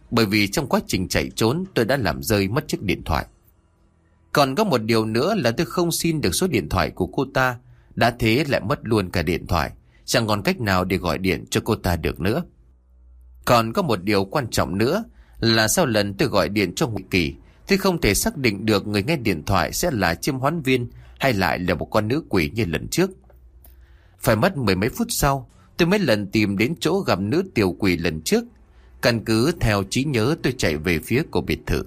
bởi vì trong quá trình chạy trốn tôi đã làm rơi mất chiếc điện thoại. Còn có một điều nữa là tôi không xin được số điện thoại của cô ta, đã thế lại mất luôn cả điện thoại, chẳng còn cách nào để gọi điện cho cô ta được nữa. Còn có một điều quan trọng nữa là sau lần tôi gọi điện cho Ngụy Kỳ, tôi không thể xác định được người nghe điện thoại sẽ là Chiêm Hoán Viên hay lại là một con nữ quỷ như lần trước. Phải mất mười mấy phút sau, tôi mới lần tìm đến chỗ gặp nữ tiểu quỷ lần trước. Căn cứ theo trí nhớ, tôi chạy về phía của biệt thự.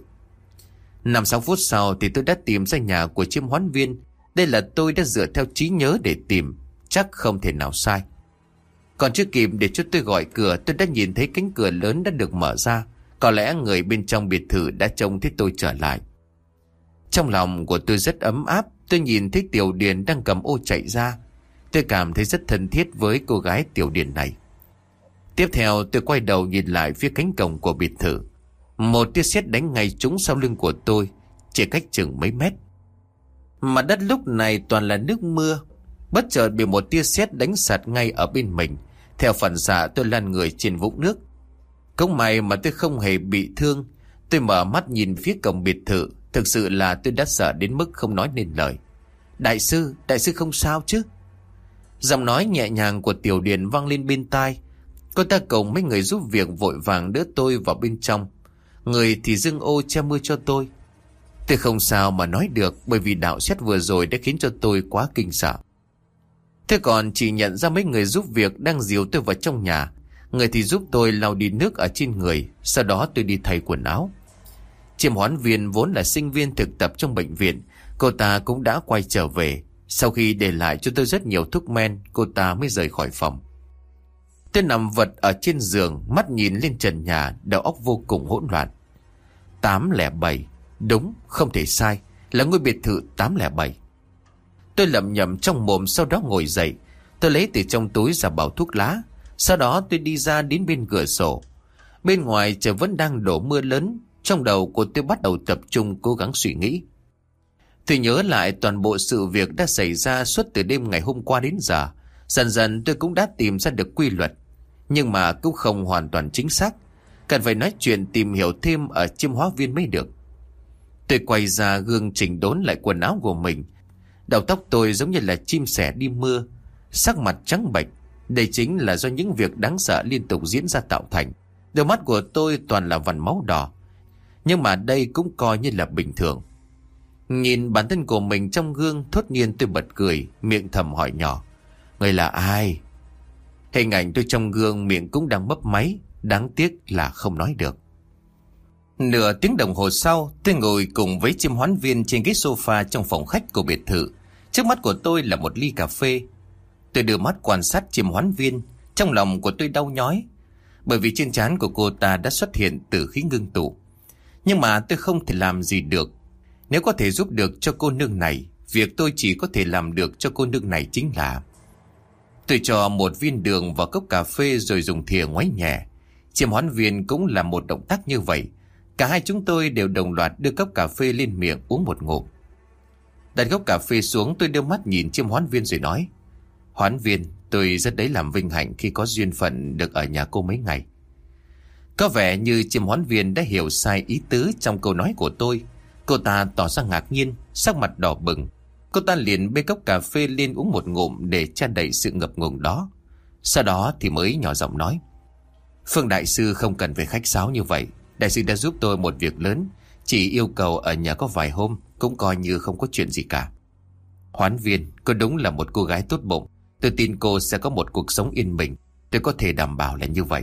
5-6 phút sau thì tôi đã tìm ra nhà của Chiêm Hoán Viên. Đây là tôi đã dựa theo trí nhớ để tìm, chắc không thể nào sai. Còn chưa kịp để cho tôi gọi cửa, tôi đã nhìn thấy cánh cửa lớn đã được mở ra. Có lẽ người bên trong biệt thự đã trông thấy tôi trở lại. Trong lòng của tôi rất ấm áp. Tôi nhìn thấy Tiểu Điền đang cầm ô chạy ra. Tôi cảm thấy rất thân thiết với cô gái Tiểu Điền này. Tiếp theo tôi quay đầu nhìn lại phía cánh cổng của biệt thự. Một tia sét đánh ngay trúng sau lưng của tôi, chỉ cách chừng mấy mét. Mặt đất lúc này toàn là nước mưa. Bất chợt bị một tia sét đánh sạt ngay ở bên mình. Theo phản xạ tôi lăn người trên vũng nước. Cũng may mà tôi không hề bị thương. Tôi mở mắt nhìn phía cổng biệt thự. Thực sự là tôi đã sợ đến mức không nói nên lời. Đại sư không sao chứ? Giọng nói nhẹ nhàng của Tiểu Điền vang lên bên tai. Cô ta cùng mấy người giúp việc vội vàng đỡ tôi vào bên trong. Người thì dưng ô che mưa cho tôi. Tôi không sao mà nói được, bởi vì đạo sét vừa rồi đã khiến cho tôi quá kinh sợ. Thế còn chỉ nhận ra mấy người giúp việc đang dìu tôi vào trong nhà. Người thì giúp tôi lau đi nước ở trên người. Sau đó tôi đi thay quần áo. Chiêm Hoán Viên vốn là sinh viên thực tập trong bệnh viện. Cô ta cũng đã quay trở về. Sau khi để lại cho tôi rất nhiều thuốc men, cô ta mới rời khỏi phòng. Tôi nằm vật ở trên giường, mắt nhìn lên trần nhà, đầu óc vô cùng hỗn loạn. 807, đúng, không thể sai, là ngôi biệt thự 807. Tôi lẩm nhẩm trong mồm, sau đó ngồi dậy. Tôi lấy từ trong túi ra bao thuốc lá. Sau đó tôi đi ra đến bên cửa sổ. Bên ngoài trời vẫn đang đổ mưa lớn. Trong đầu của tôi bắt đầu tập trung cố gắng suy nghĩ. Tôi nhớ lại toàn bộ sự việc đã xảy ra suốt từ đêm ngày hôm qua đến giờ. Dần dần tôi cũng đã tìm ra được quy luật, nhưng mà cũng không hoàn toàn chính xác. Cần phải nói chuyện tìm hiểu thêm ở Chiêm Hóa Viên mới được. Tôi quay ra gương chỉnh đốn lại quần áo của mình. Đầu tóc tôi giống như là chim sẻ đi mưa, sắc mặt trắng bệch. Đây chính là do những việc đáng sợ liên tục diễn ra tạo thành. Đôi mắt của tôi toàn là vằn máu đỏ, nhưng mà đây cũng coi như là bình thường. Nhìn bản thân của mình trong gương, thốt nhiên tôi bật cười, miệng thầm hỏi nhỏ: người là ai? Hình ảnh tôi trong gương miệng cũng đang mấp máy, đáng tiếc là không nói được. Nửa tiếng đồng hồ sau, tôi ngồi cùng với Chiêm Hoán Viên trên ghế sofa trong phòng khách của biệt thự. Trước mắt của tôi là một ly cà phê. Tôi đưa mắt quan sát Chiêm Hoán Viên. Trong lòng của tôi đau nhói, bởi vì trên trán của cô ta đã xuất hiện tử khí ngưng tụ. Nhưng mà tôi không thể làm gì được. Nếu có thể giúp được cho cô nương này, việc tôi chỉ có thể làm được cho cô nương này chính là tôi cho một viên đường vào cốc cà phê rồi dùng thìa ngoáy nhẹ. Chiêm Hoán Viên cũng làm một động tác như vậy. Cả hai chúng tôi đều đồng loạt đưa cốc cà phê lên miệng uống một ngụm. Đặt cốc cà phê xuống, tôi đưa mắt nhìn Chiêm Hoán Viên rồi nói: Hoán Viên, tôi rất lấy làm vinh hạnh khi có duyên phận được ở nhà cô mấy ngày. Có vẻ như Chiêm Hoán Viên đã hiểu sai ý tứ trong câu nói của tôi. Cô ta tỏ ra ngạc nhiên, sắc mặt đỏ bừng. Cô ta liền bê cốc cà phê lên uống một ngụm để che đậy sự ngập ngừng đó. Sau đó thì mới nhỏ giọng nói: Phương đại sư không cần phải khách sáo như vậy. Đại sư đã giúp tôi một việc lớn, chỉ yêu cầu ở nhà có vài hôm, cũng coi như không có chuyện gì cả. Hoán Viên, cô đúng là một cô gái tốt bụng. Tôi tin cô sẽ có một cuộc sống yên bình. Tôi có thể đảm bảo là như vậy.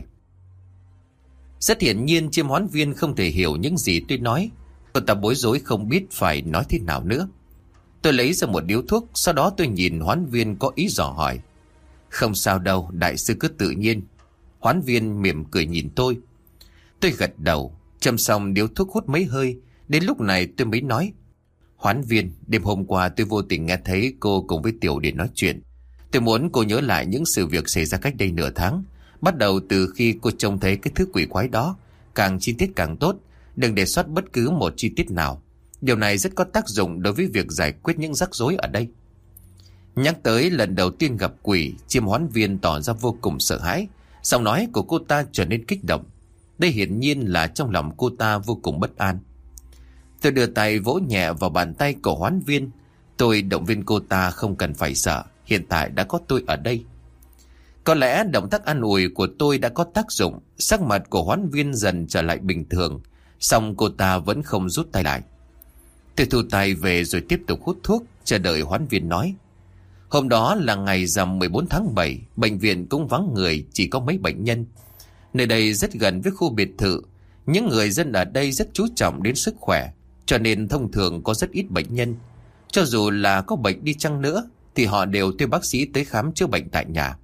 Rất hiển nhiên Chiêm Hoán Viên không thể hiểu những gì tôi nói. Cô ta bối rối không biết phải nói thế nào nữa. Tôi lấy ra một điếu thuốc. Sau đó tôi nhìn Hoán Viên có ý dò hỏi: Không sao đâu, đại sư cứ tự nhiên. Hoán Viên mỉm cười nhìn tôi. Tôi gật đầu, châm xong điếu thuốc hút mấy hơi. Đến lúc này tôi mới nói: Hoán Viên, đêm hôm qua tôi vô tình nghe thấy cô cùng với Tiểu Điền nói chuyện. Tôi muốn cô nhớ lại những sự việc xảy ra cách đây nửa tháng. Bắt đầu từ khi cô trông thấy cái thứ quỷ quái đó, càng chi tiết càng tốt. Đừng để sót bất cứ một chi tiết nào. Điều này rất có tác dụng đối với việc giải quyết những rắc rối ở đây. Nhắc tới lần đầu tiên gặp quỷ, Chiêm Hoán Viên tỏ ra vô cùng sợ hãi. Giọng nói của cô ta trở nên kích động. Đây hiển nhiên là trong lòng cô ta vô cùng bất an. Tôi đưa tay vỗ nhẹ vào bàn tay của Hoán Viên. Tôi động viên cô ta không cần phải sợ, hiện tại đã có tôi ở đây. Có lẽ động tác an ủi của tôi đã có tác dụng. Sắc mặt của Hoán Viên dần trở lại bình thường, song cô ta vẫn không rút tay lại. Tôi thu tay về rồi tiếp tục hút thuốc, chờ đợi Hoán Viên nói. Hôm đó là ngày rằm 14 tháng 7, bệnh viện cũng vắng người, chỉ có mấy bệnh nhân. Nơi đây rất gần với khu biệt thự. Những người dân ở đây rất chú trọng đến sức khỏe, cho nên thông thường có rất ít bệnh nhân. Cho dù là có bệnh đi chăng nữa thì họ đều thuê bác sĩ tới khám chữa bệnh tại nhà.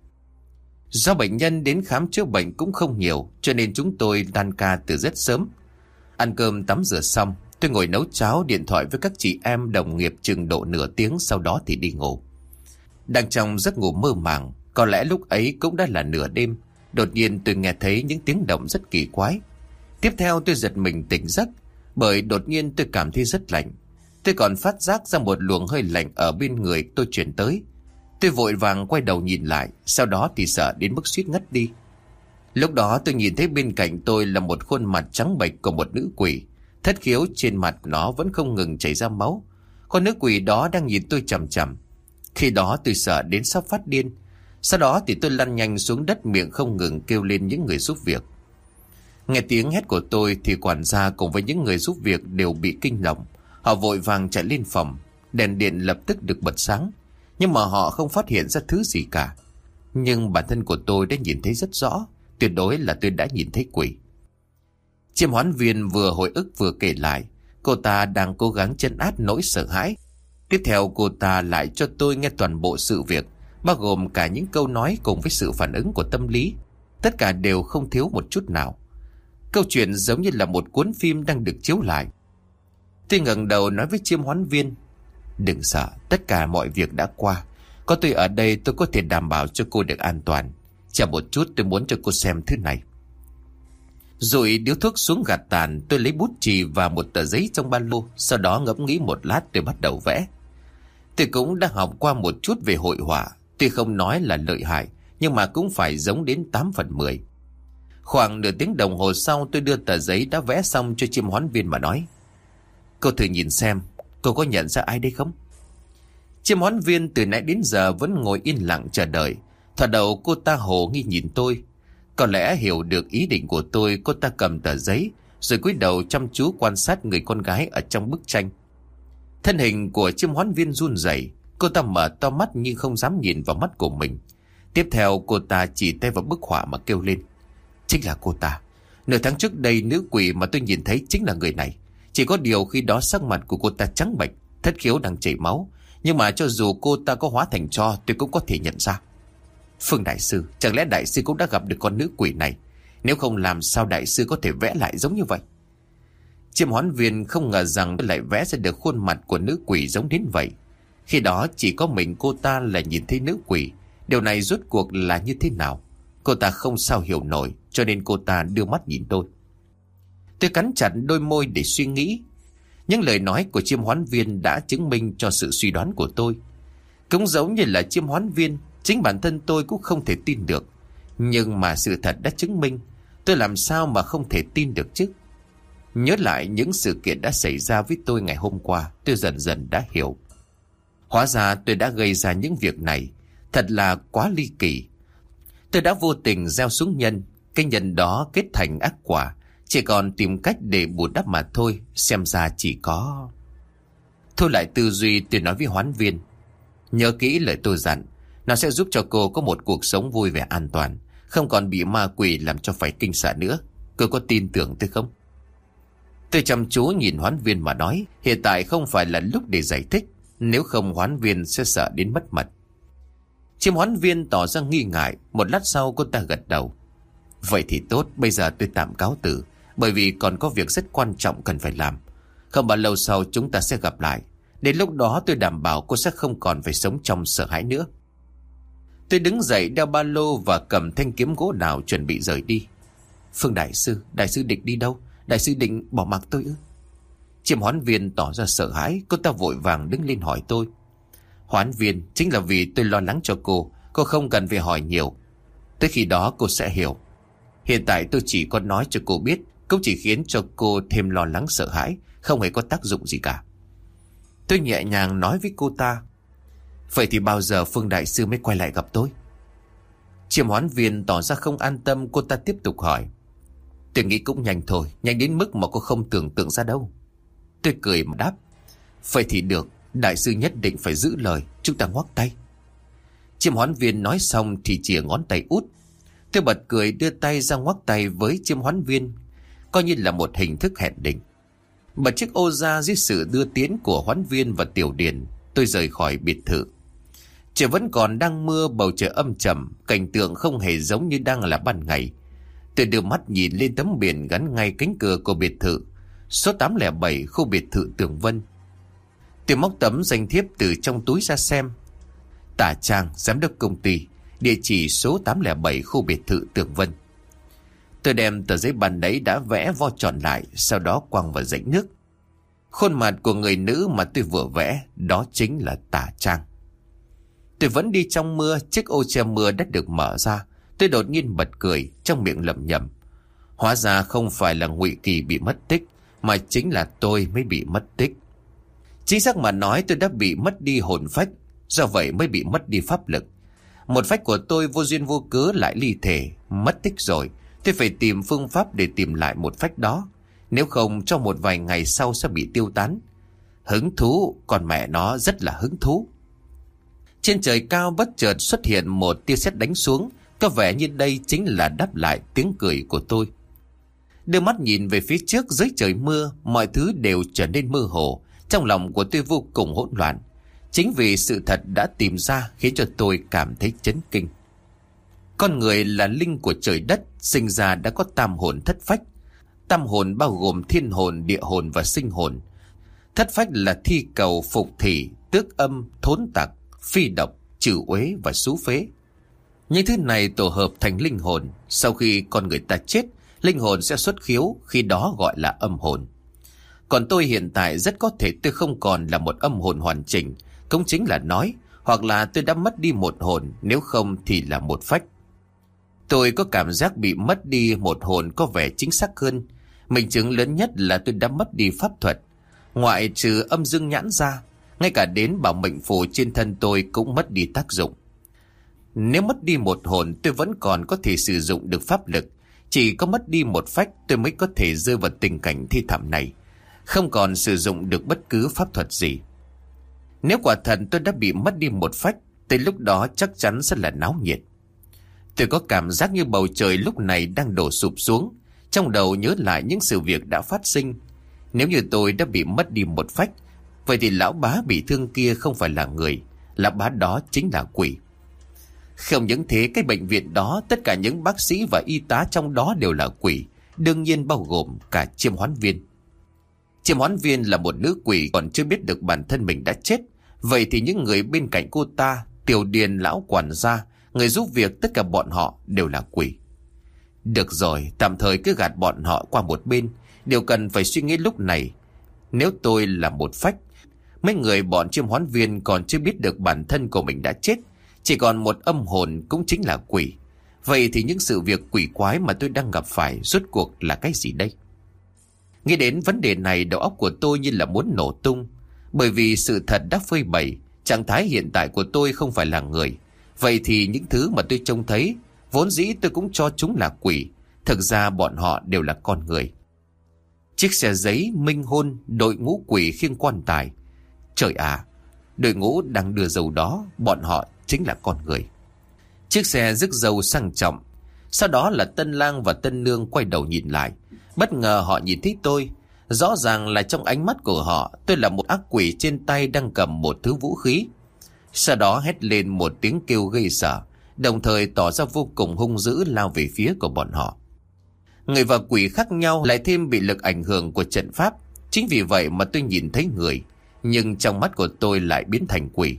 Do bệnh nhân đến khám chữa bệnh cũng không nhiều, cho nên chúng tôi tan ca từ rất sớm. Ăn cơm tắm rửa xong, tôi ngồi nấu cháo, điện thoại với các chị em đồng nghiệp chừng độ nửa tiếng, sau đó thì đi ngủ. Đang trong giấc ngủ mơ màng, có lẽ lúc ấy cũng đã là nửa đêm, đột nhiên tôi nghe thấy những tiếng động rất kỳ quái. Tiếp theo tôi giật mình tỉnh giấc, bởi đột nhiên tôi cảm thấy rất lạnh. Tôi còn phát giác ra một luồng hơi lạnh ở bên người tôi chuyển tới. Tôi vội vàng quay đầu nhìn lại, sau đó thì sợ đến mức suýt ngất đi. Lúc đó tôi nhìn thấy bên cạnh tôi là một khuôn mặt trắng bệch của một nữ quỷ. Thất khiếu trên mặt nó vẫn không ngừng chảy ra máu. Con nữ quỷ đó đang nhìn tôi chằm chằm. Khi đó tôi sợ đến sắp phát điên. Sau đó thì tôi lăn nhanh xuống đất, miệng không ngừng kêu lên những người giúp việc. Nghe tiếng hét của tôi thì quản gia cùng với những người giúp việc đều bị kinh động. Họ vội vàng chạy lên phòng. Đèn điện lập tức được bật sáng, nhưng mà họ không phát hiện ra thứ gì cả. Nhưng bản thân của tôi đã nhìn thấy rất rõ, tuyệt đối là tôi đã nhìn thấy quỷ. Chiêm Hoán Viên vừa hồi ức vừa kể lại. Cô ta đang cố gắng trấn áp nỗi sợ hãi. Tiếp theo cô ta lại cho tôi nghe toàn bộ sự việc, bao gồm cả những câu nói cùng với sự phản ứng của tâm lý. Tất cả đều không thiếu một chút nào. Câu chuyện giống như là một cuốn phim đang được chiếu lại. Tôi ngẩng đầu nói với Chiêm Hoán Viên: đừng sợ, tất cả mọi việc đã qua. Có tôi ở đây tôi có thể đảm bảo cho cô được an toàn. Chờ một chút, tôi muốn cho cô xem thứ này. Rồi điếu thuốc xuống gạt tàn, tôi lấy bút chì và một tờ giấy trong ba lô. Sau đó ngẫm nghĩ một lát tôi bắt đầu vẽ. Tôi cũng đã học qua một chút về hội họa. Tuy không nói là lợi hại, nhưng mà cũng phải giống đến 8 phần 10. Khoảng nửa tiếng đồng hồ sau, tôi đưa tờ giấy đã vẽ xong cho Chiêm Hoán Viên mà nói: cô thử nhìn xem, cô có nhận ra ai đây không? Chiêm Hoán Viên từ nãy đến giờ vẫn ngồi yên lặng chờ đợi. Thoạt đầu cô ta hồ nghi nhìn tôi. Có lẽ hiểu được ý định của tôi, cô ta cầm tờ giấy rồi cúi đầu chăm chú quan sát người con gái ở trong bức tranh. Thân hình của Chiêm Hoán Viên run rẩy, cô ta mở to mắt nhưng không dám nhìn vào mắt của mình. Tiếp theo cô ta chỉ tay vào bức họa mà kêu lên: chính là cô ta. Nửa tháng trước đây, nữ quỷ mà tôi nhìn thấy chính là người này. Chỉ có điều khi đó sắc mặt của cô ta trắng bệch, thất khiếu đang chảy máu. Nhưng mà cho dù cô ta có hóa thành tro, tôi cũng có thể nhận ra. Phương đại sư, chẳng lẽ đại sư cũng đã gặp được con nữ quỷ này? Nếu không, làm sao đại sư có thể vẽ lại giống như vậy? Chiêm Hoán Viên không ngờ rằng lại vẽ ra được khuôn mặt của nữ quỷ giống đến vậy. Khi đó chỉ có mình cô ta là nhìn thấy nữ quỷ. Điều này rốt cuộc là như thế nào? Cô ta không sao hiểu nổi, cho nên cô ta đưa mắt nhìn tôi. Tôi cắn chặt đôi môi để suy nghĩ. Những lời nói của Chiêm Hoán Viên đã chứng minh cho sự suy đoán của tôi. Cũng giống như là Chiêm Hoán Viên, chính bản thân tôi cũng không thể tin được. Nhưng mà sự thật đã chứng minh, tôi làm sao mà không thể tin được chứ? Nhớ lại những sự kiện đã xảy ra với tôi ngày hôm qua, tôi dần dần đã hiểu. Hóa ra tôi đã gây ra những việc này, thật là quá ly kỳ. Tôi đã vô tình gieo xuống nhân, cái nhân đó kết thành ác quả, chỉ còn tìm cách để bù đắp mà thôi. Xem ra chỉ có... Thôi lại tư duy, tôi nói với Hoán Viên: nhớ kỹ lời tôi dặn, nó sẽ giúp cho cô có một cuộc sống vui vẻ an toàn, không còn bị ma quỷ làm cho phải kinh sợ nữa. Cô có tin tưởng tôi không? Tôi chăm chú nhìn Hoán Viên mà nói, hiện tại không phải là lúc để giải thích, nếu không Hoán Viên sẽ sợ đến mất mật. Chiêm Hoán Viên tỏ ra nghi ngại. Một lát sau cô ta gật đầu: vậy thì tốt, bây giờ tôi tạm cáo từ, bởi vì còn có việc rất quan trọng cần phải làm. Không bao lâu sau chúng ta sẽ gặp lại. Đến lúc đó tôi đảm bảo cô sẽ không còn phải sống trong sợ hãi nữa. Tôi đứng dậy đeo ba lô và cầm thanh kiếm gỗ đào chuẩn bị rời đi. Phương đại sư định đi đâu? Đại sư định bỏ mặc tôi ư? Chiêm Hoán Viên tỏ ra sợ hãi. Cô ta vội vàng đứng lên hỏi tôi: Hoán Viên, chính là vì tôi lo lắng cho cô không cần phải hỏi nhiều. Tới khi đó cô sẽ hiểu. Hiện tại tôi chỉ có nói cho cô biết, cũng chỉ khiến cho cô thêm lo lắng sợ hãi, không hề có tác dụng gì cả. Tôi nhẹ nhàng nói với cô ta. Vậy thì bao giờ Phương đại sư mới quay lại gặp tôi? Chiêm hoán viên tỏ ra không an tâm. Cô ta tiếp tục hỏi. Tôi nghĩ cũng nhanh thôi, nhanh đến mức mà cô không tưởng tượng ra đâu. Tôi cười mà đáp. Vậy thì được, đại sư nhất định phải giữ lời. Chúng ta ngoắc tay. Chiêm hoán viên nói xong thì chìa ngón tay út. Tôi bật cười đưa tay ra ngoắc tay với chiêm hoán viên, coi như là một hình thức hẹn định. Bật chiếc ô ra dưới sự đưa tiến của hoán viên và tiểu điền, tôi rời khỏi biệt thự. Trời vẫn còn đang mưa, bầu trời âm trầm, cảnh tượng không hề giống như đang là ban ngày. Tôi đưa mắt nhìn lên tấm biển gắn ngay cánh cửa của biệt thự, số 807 khu biệt thự Tường Vân. Tôi móc tấm danh thiếp từ trong túi ra xem. Tả Trang, giám đốc công ty, địa chỉ số 807 khu biệt thự Tường Vân. Tôi đem tờ giấy bàn nãy đã vẽ vo tròn lại, sau đó quăng vào rãnh nước. Khuôn mặt của người nữ mà tôi vừa vẽ, đó chính là Tả Trang. Tôi vẫn đi trong mưa, chiếc ô che mưa đã được mở ra. Tôi đột nhiên bật cười, trong miệng lẩm nhẩm. Hóa ra không phải là Ngụy Kỳ bị mất tích, mà chính là tôi mới bị mất tích. Chính xác mà nói, tôi đã bị mất đi hồn phách, do vậy mới bị mất đi pháp lực. Một phách của tôi vô duyên vô cớ lại ly thể, mất tích rồi. Tôi phải tìm phương pháp để tìm lại một phách đó, nếu không trong một vài ngày sau sẽ bị tiêu tán. Hứng thú, còn mẹ nó rất là hứng thú. Trên trời cao bất chợt xuất hiện một tia sét đánh xuống, có vẻ như đây chính là đáp lại tiếng cười của tôi. Đưa mắt nhìn về phía trước, dưới trời mưa, mọi thứ đều trở nên mơ hồ. Trong lòng của tôi vô cùng hỗn loạn. Chính vì sự thật đã tìm ra khiến cho tôi cảm thấy chấn kinh. Con người là linh của trời đất, sinh ra đã có tam hồn thất phách. Tam hồn bao gồm thiên hồn, địa hồn và sinh hồn. Thất phách là thi cầu, phục thủy, tước âm, thốn tặc, phi độc, trừ uế và xú phế. Những thứ này tổ hợp thành linh hồn. Sau khi con người ta chết, linh hồn sẽ xuất khiếu, khi đó gọi là âm hồn. Còn tôi hiện tại rất có thể tôi không còn là một âm hồn hoàn chỉnh, cũng chính là nói, hoặc là tôi đã mất đi một hồn, nếu không thì là một phách. Tôi có cảm giác bị mất đi một hồn có vẻ chính xác hơn. Minh chứng lớn nhất là tôi đã mất đi pháp thuật. Ngoại trừ âm dương nhãn ra, ngay cả đến bảo mệnh phù trên thân tôi cũng mất đi tác dụng. Nếu mất đi một hồn, tôi vẫn còn có thể sử dụng được pháp lực. Chỉ có mất đi một phách, tôi mới có thể rơi vào tình cảnh thi thảm này, không còn sử dụng được bất cứ pháp thuật gì. Nếu quả thật tôi đã bị mất đi một phách, tới lúc đó chắc chắn sẽ là náo nhiệt. Tôi có cảm giác như bầu trời lúc này đang đổ sụp xuống. Trong đầu nhớ lại những sự việc đã phát sinh. Nếu như tôi đã bị mất đi một phách, vậy thì lão bá bị thương kia không phải là người, lão bá đó chính là quỷ. Không những thế, cái bệnh viện đó, tất cả những bác sĩ và y tá trong đó đều là quỷ, đương nhiên bao gồm cả chiêm hoán viên. Chiêm hoán viên là một nữ quỷ, còn chưa biết được bản thân mình đã chết. Vậy thì những người bên cạnh cô ta, tiểu điền, lão quản gia, người giúp việc, tất cả bọn họ đều là quỷ. Được rồi, tạm thời cứ gạt bọn họ qua một bên. Điều cần phải suy nghĩ lúc này, nếu tôi là một phách, mấy người bọn chiêm hoán viên còn chưa biết được bản thân của mình đã chết, chỉ còn một âm hồn cũng chính là quỷ. Vậy thì những sự việc quỷ quái mà tôi đang gặp phải rốt cuộc là cái gì đây? Nghĩ đến vấn đề này, đầu óc của tôi như là muốn nổ tung. Bởi vì sự thật đã phơi bày, trạng thái hiện tại của tôi không phải là người. Vậy thì những thứ mà tôi trông thấy, vốn dĩ tôi cũng cho chúng là quỷ. Thực ra bọn họ đều là con người. Chiếc xe giấy minh hôn, đội ngũ quỷ khiêng quan tài. Trời à, đội ngũ đang đưa dầu đó, bọn họ chính là con người. Chiếc xe rước dầu sang trọng. Sau đó là tân lang và tân nương quay đầu nhìn lại. Bất ngờ họ nhìn thấy tôi. Rõ ràng là trong ánh mắt của họ, tôi là một ác quỷ trên tay đang cầm một thứ vũ khí. Sau đó hét lên một tiếng kêu gây sợ, đồng thời tỏ ra vô cùng hung dữ lao về phía của bọn họ. Người và quỷ khác nhau, lại thêm bị lực ảnh hưởng của trận pháp. Chính vì vậy mà tôi nhìn thấy người, nhưng trong mắt của tôi lại biến thành quỷ.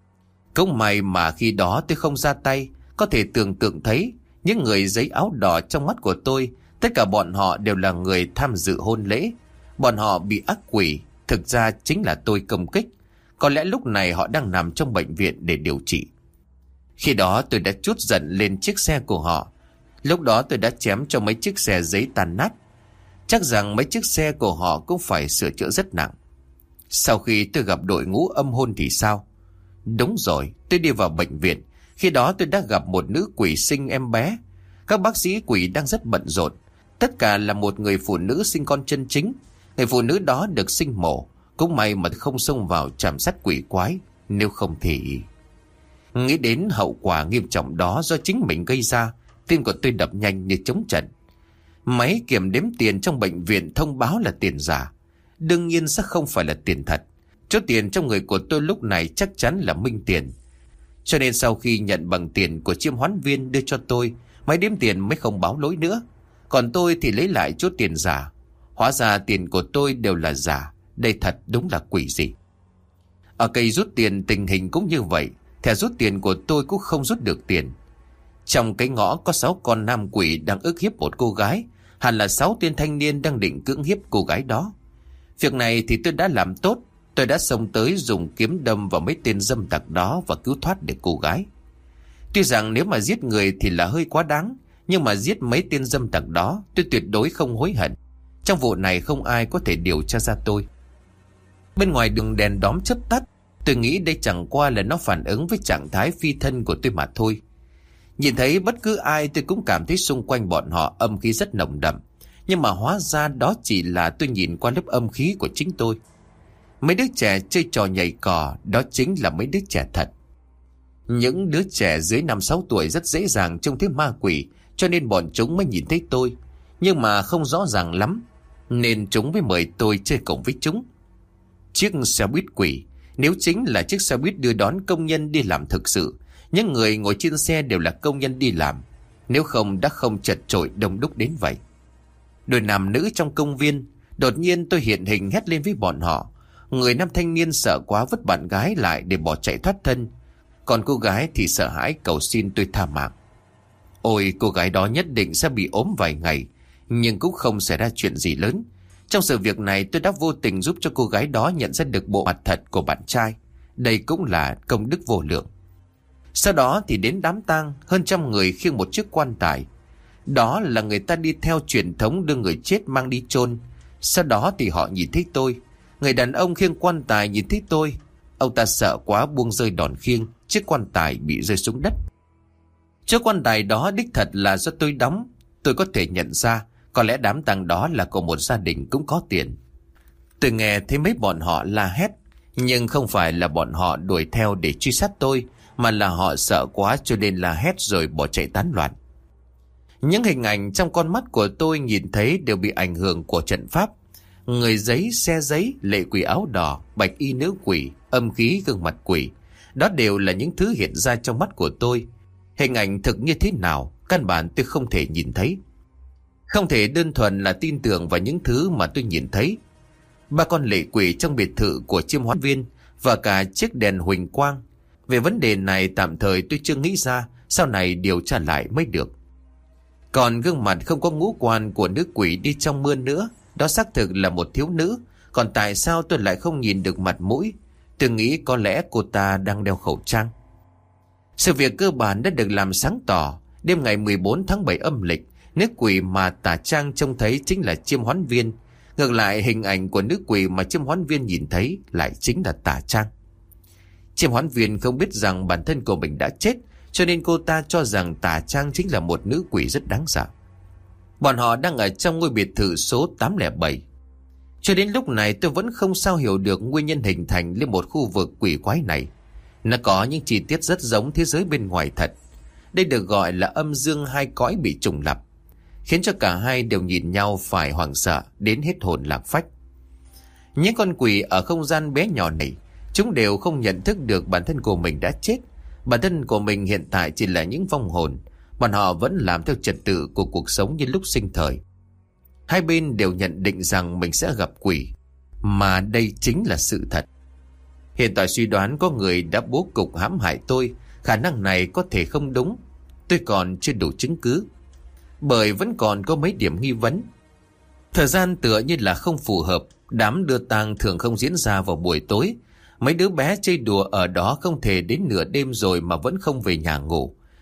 Cũng may mà khi đó tôi không ra tay. Có thể tưởng tượng thấy những người giấy áo đỏ trong mắt của tôi, tất cả bọn họ đều là người tham dự hôn lễ. Bọn họ bị ác quỷ, thực ra chính là tôi công kích. Có lẽ lúc này họ đang nằm trong bệnh viện để điều trị. Khi đó tôi đã trút giận lên chiếc xe của họ, Lúc đó tôi đã chém cho mấy chiếc xe giấy tan nát. Chắc rằng mấy chiếc xe của họ cũng phải sửa chữa rất nặng. Sau khi tôi gặp đội ngũ âm hồn thì sao? Đúng rồi, tôi đi vào bệnh viện. Khi đó tôi đã gặp một nữ quỷ sinh em bé. Các bác sĩ quỷ đang rất bận rộn. Tất cả là một người phụ nữ sinh con chân chính. Người phụ nữ đó được sinh mổ. Cũng may mà không xông vào chạm sát quỷ quái. Nếu không thì... Nghĩ đến hậu quả nghiêm trọng đó do chính mình gây ra, tim của tôi đập nhanh như trống trận. Máy kiểm đếm tiền trong bệnh viện thông báo là tiền giả. Đương nhiên sẽ không phải là tiền thật. Số tiền trong người của tôi lúc này chắc chắn là minh tiền. Cho nên sau khi nhận bằng tiền của chiêm hoán viên đưa cho tôi, máy đếm tiền mới không báo lỗi nữa. Còn tôi thì lấy lại chút tiền giả. Hóa ra tiền của tôi đều là giả. Đây thật đúng là quỷ dị. Ở cây rút tiền tình hình cũng như vậy. Thẻ rút tiền của tôi cũng không rút được tiền. Trong cái ngõ có 6 con nam quỷ đang ức hiếp một cô gái. Hẳn là 6 tên thanh niên đang định cưỡng hiếp cô gái đó. Việc này thì tôi đã làm tốt. Tôi đã xông tới dùng kiếm đâm vào mấy tên dâm tặc đó và cứu thoát được cô gái. Tuy rằng nếu mà giết người thì là hơi quá đáng, nhưng mà giết mấy tên dâm tặc đó tôi tuyệt đối không hối hận. Trong vụ này không ai có thể điều tra ra tôi. Bên ngoài đường đèn đóm chớp tắt, tôi nghĩ đây chẳng qua là nó phản ứng với trạng thái phi thân của tôi mà thôi. Nhìn thấy bất cứ ai tôi cũng cảm thấy xung quanh bọn họ âm khí rất nồng đậm. Nhưng mà hóa ra đó chỉ là tôi nhìn qua lớp âm khí của chính tôi. Mấy đứa trẻ chơi trò nhảy cò, đó chính là mấy đứa trẻ thật. Những đứa trẻ dưới 5-6 tuổi rất dễ dàng trông thấy ma quỷ, cho nên bọn chúng mới nhìn thấy tôi. Nhưng mà không rõ ràng lắm, nên chúng mới mời tôi chơi cùng với chúng. Chiếc xe buýt quỷ, nếu chính là chiếc xe buýt đưa đón công nhân đi làm thực sự, những người ngồi trên xe đều là công nhân đi làm. Nếu không đã không chật chội đông đúc đến vậy. Đôi nam nữ trong công viên, đột nhiên tôi hiện hình hét lên với bọn họ. Người nam thanh niên sợ quá vứt bạn gái lại để bỏ chạy thoát thân. Còn cô gái thì sợ hãi cầu xin tôi tha mạng. Ôi, cô gái đó nhất định sẽ bị ốm vài ngày, nhưng cũng không xảy ra chuyện gì lớn. Trong sự việc này tôi đã vô tình giúp cho cô gái đó nhận ra được bộ mặt thật của bạn trai. Đây cũng là công đức vô lượng. Sau đó thì đến đám tang, hơn 100 người khiêng một chiếc quan tài. Đó là người ta đi theo truyền thống đưa người chết mang đi chôn. Sau đó thì họ nhìn thấy tôi. Người đàn ông khiêng quan tài nhìn thấy tôi. Ông ta sợ quá buông rơi đòn khiêng, chiếc quan tài bị rơi xuống đất. Chiếc quan tài đó đích thật là do tôi đóng. Tôi có thể nhận ra, có lẽ đám tang đó là của một gia đình cũng có tiền. Tôi nghe thấy mấy bọn họ la hét, nhưng không phải là bọn họ đuổi theo để truy sát tôi, mà là họ sợ quá cho nên la hét rồi bỏ chạy tán loạn. Những hình ảnh trong con mắt của tôi nhìn thấy đều bị ảnh hưởng của trận pháp. Người giấy, xe giấy, lệ quỷ áo đỏ, bạch y nữ quỷ, âm khí gương mặt quỷ. Đó đều là những thứ hiện ra trong mắt của tôi. Hình ảnh thực như thế nào, căn bản tôi không thể nhìn thấy. Không thể đơn thuần là tin tưởng vào những thứ mà tôi nhìn thấy. 3 con lệ quỷ trong biệt thự của chiêm hoán viên và cả chiếc đèn huỳnh quang. Về vấn đề này tạm thời tôi chưa nghĩ ra, sau này điều tra lại mới được. Còn gương mặt không có ngũ quan của nữ quỷ đi trong mưa nữa, đó xác thực là một thiếu nữ. Còn tại sao tôi lại không nhìn được mặt mũi? Tôi nghĩ có lẽ cô ta đang đeo khẩu trang. Sự việc cơ bản đã được làm sáng tỏ. Đêm ngày 14 tháng 7 âm lịch, nữ quỷ mà tà trang trông thấy chính là chiêm hoán viên. Ngược lại, hình ảnh của nữ quỷ mà chiêm hoán viên nhìn thấy lại chính là tà trang. Chiêm hoán viên không biết rằng bản thân của mình đã chết, cho nên cô ta cho rằng tà trang chính là một nữ quỷ rất đáng sợ. Bọn họ đang ở trong ngôi biệt thự số 807. Cho đến lúc này tôi vẫn không sao hiểu được nguyên nhân hình thành lên một khu vực quỷ quái này. Nó có những chi tiết rất giống thế giới bên ngoài thật. Đây được gọi là âm dương hai cõi bị trùng lặp, khiến cho cả hai đều nhìn nhau phải hoảng sợ đến hết hồn lạc phách. Những con quỷ ở không gian bé nhỏ này, chúng đều không nhận thức được bản thân của mình đã chết. Bản thân của mình hiện tại chỉ là những vong hồn. Bọn họ vẫn làm theo trật tự của cuộc sống như lúc sinh thời. Hai bên đều nhận định rằng mình sẽ gặp quỷ, mà đây chính là sự thật. Hiện tại suy đoán có người đã bố cục hãm hại tôi. Khả năng này có thể không đúng. Tôi còn chưa đủ chứng cứ, bởi vẫn còn có mấy điểm nghi vấn. Thời gian tựa như là không phù hợp. Đám đưa tang thường không diễn ra vào buổi tối. Mấy đứa bé chơi đùa ở đó không thể đến nửa đêm rồi mà vẫn không về nhà ngủ.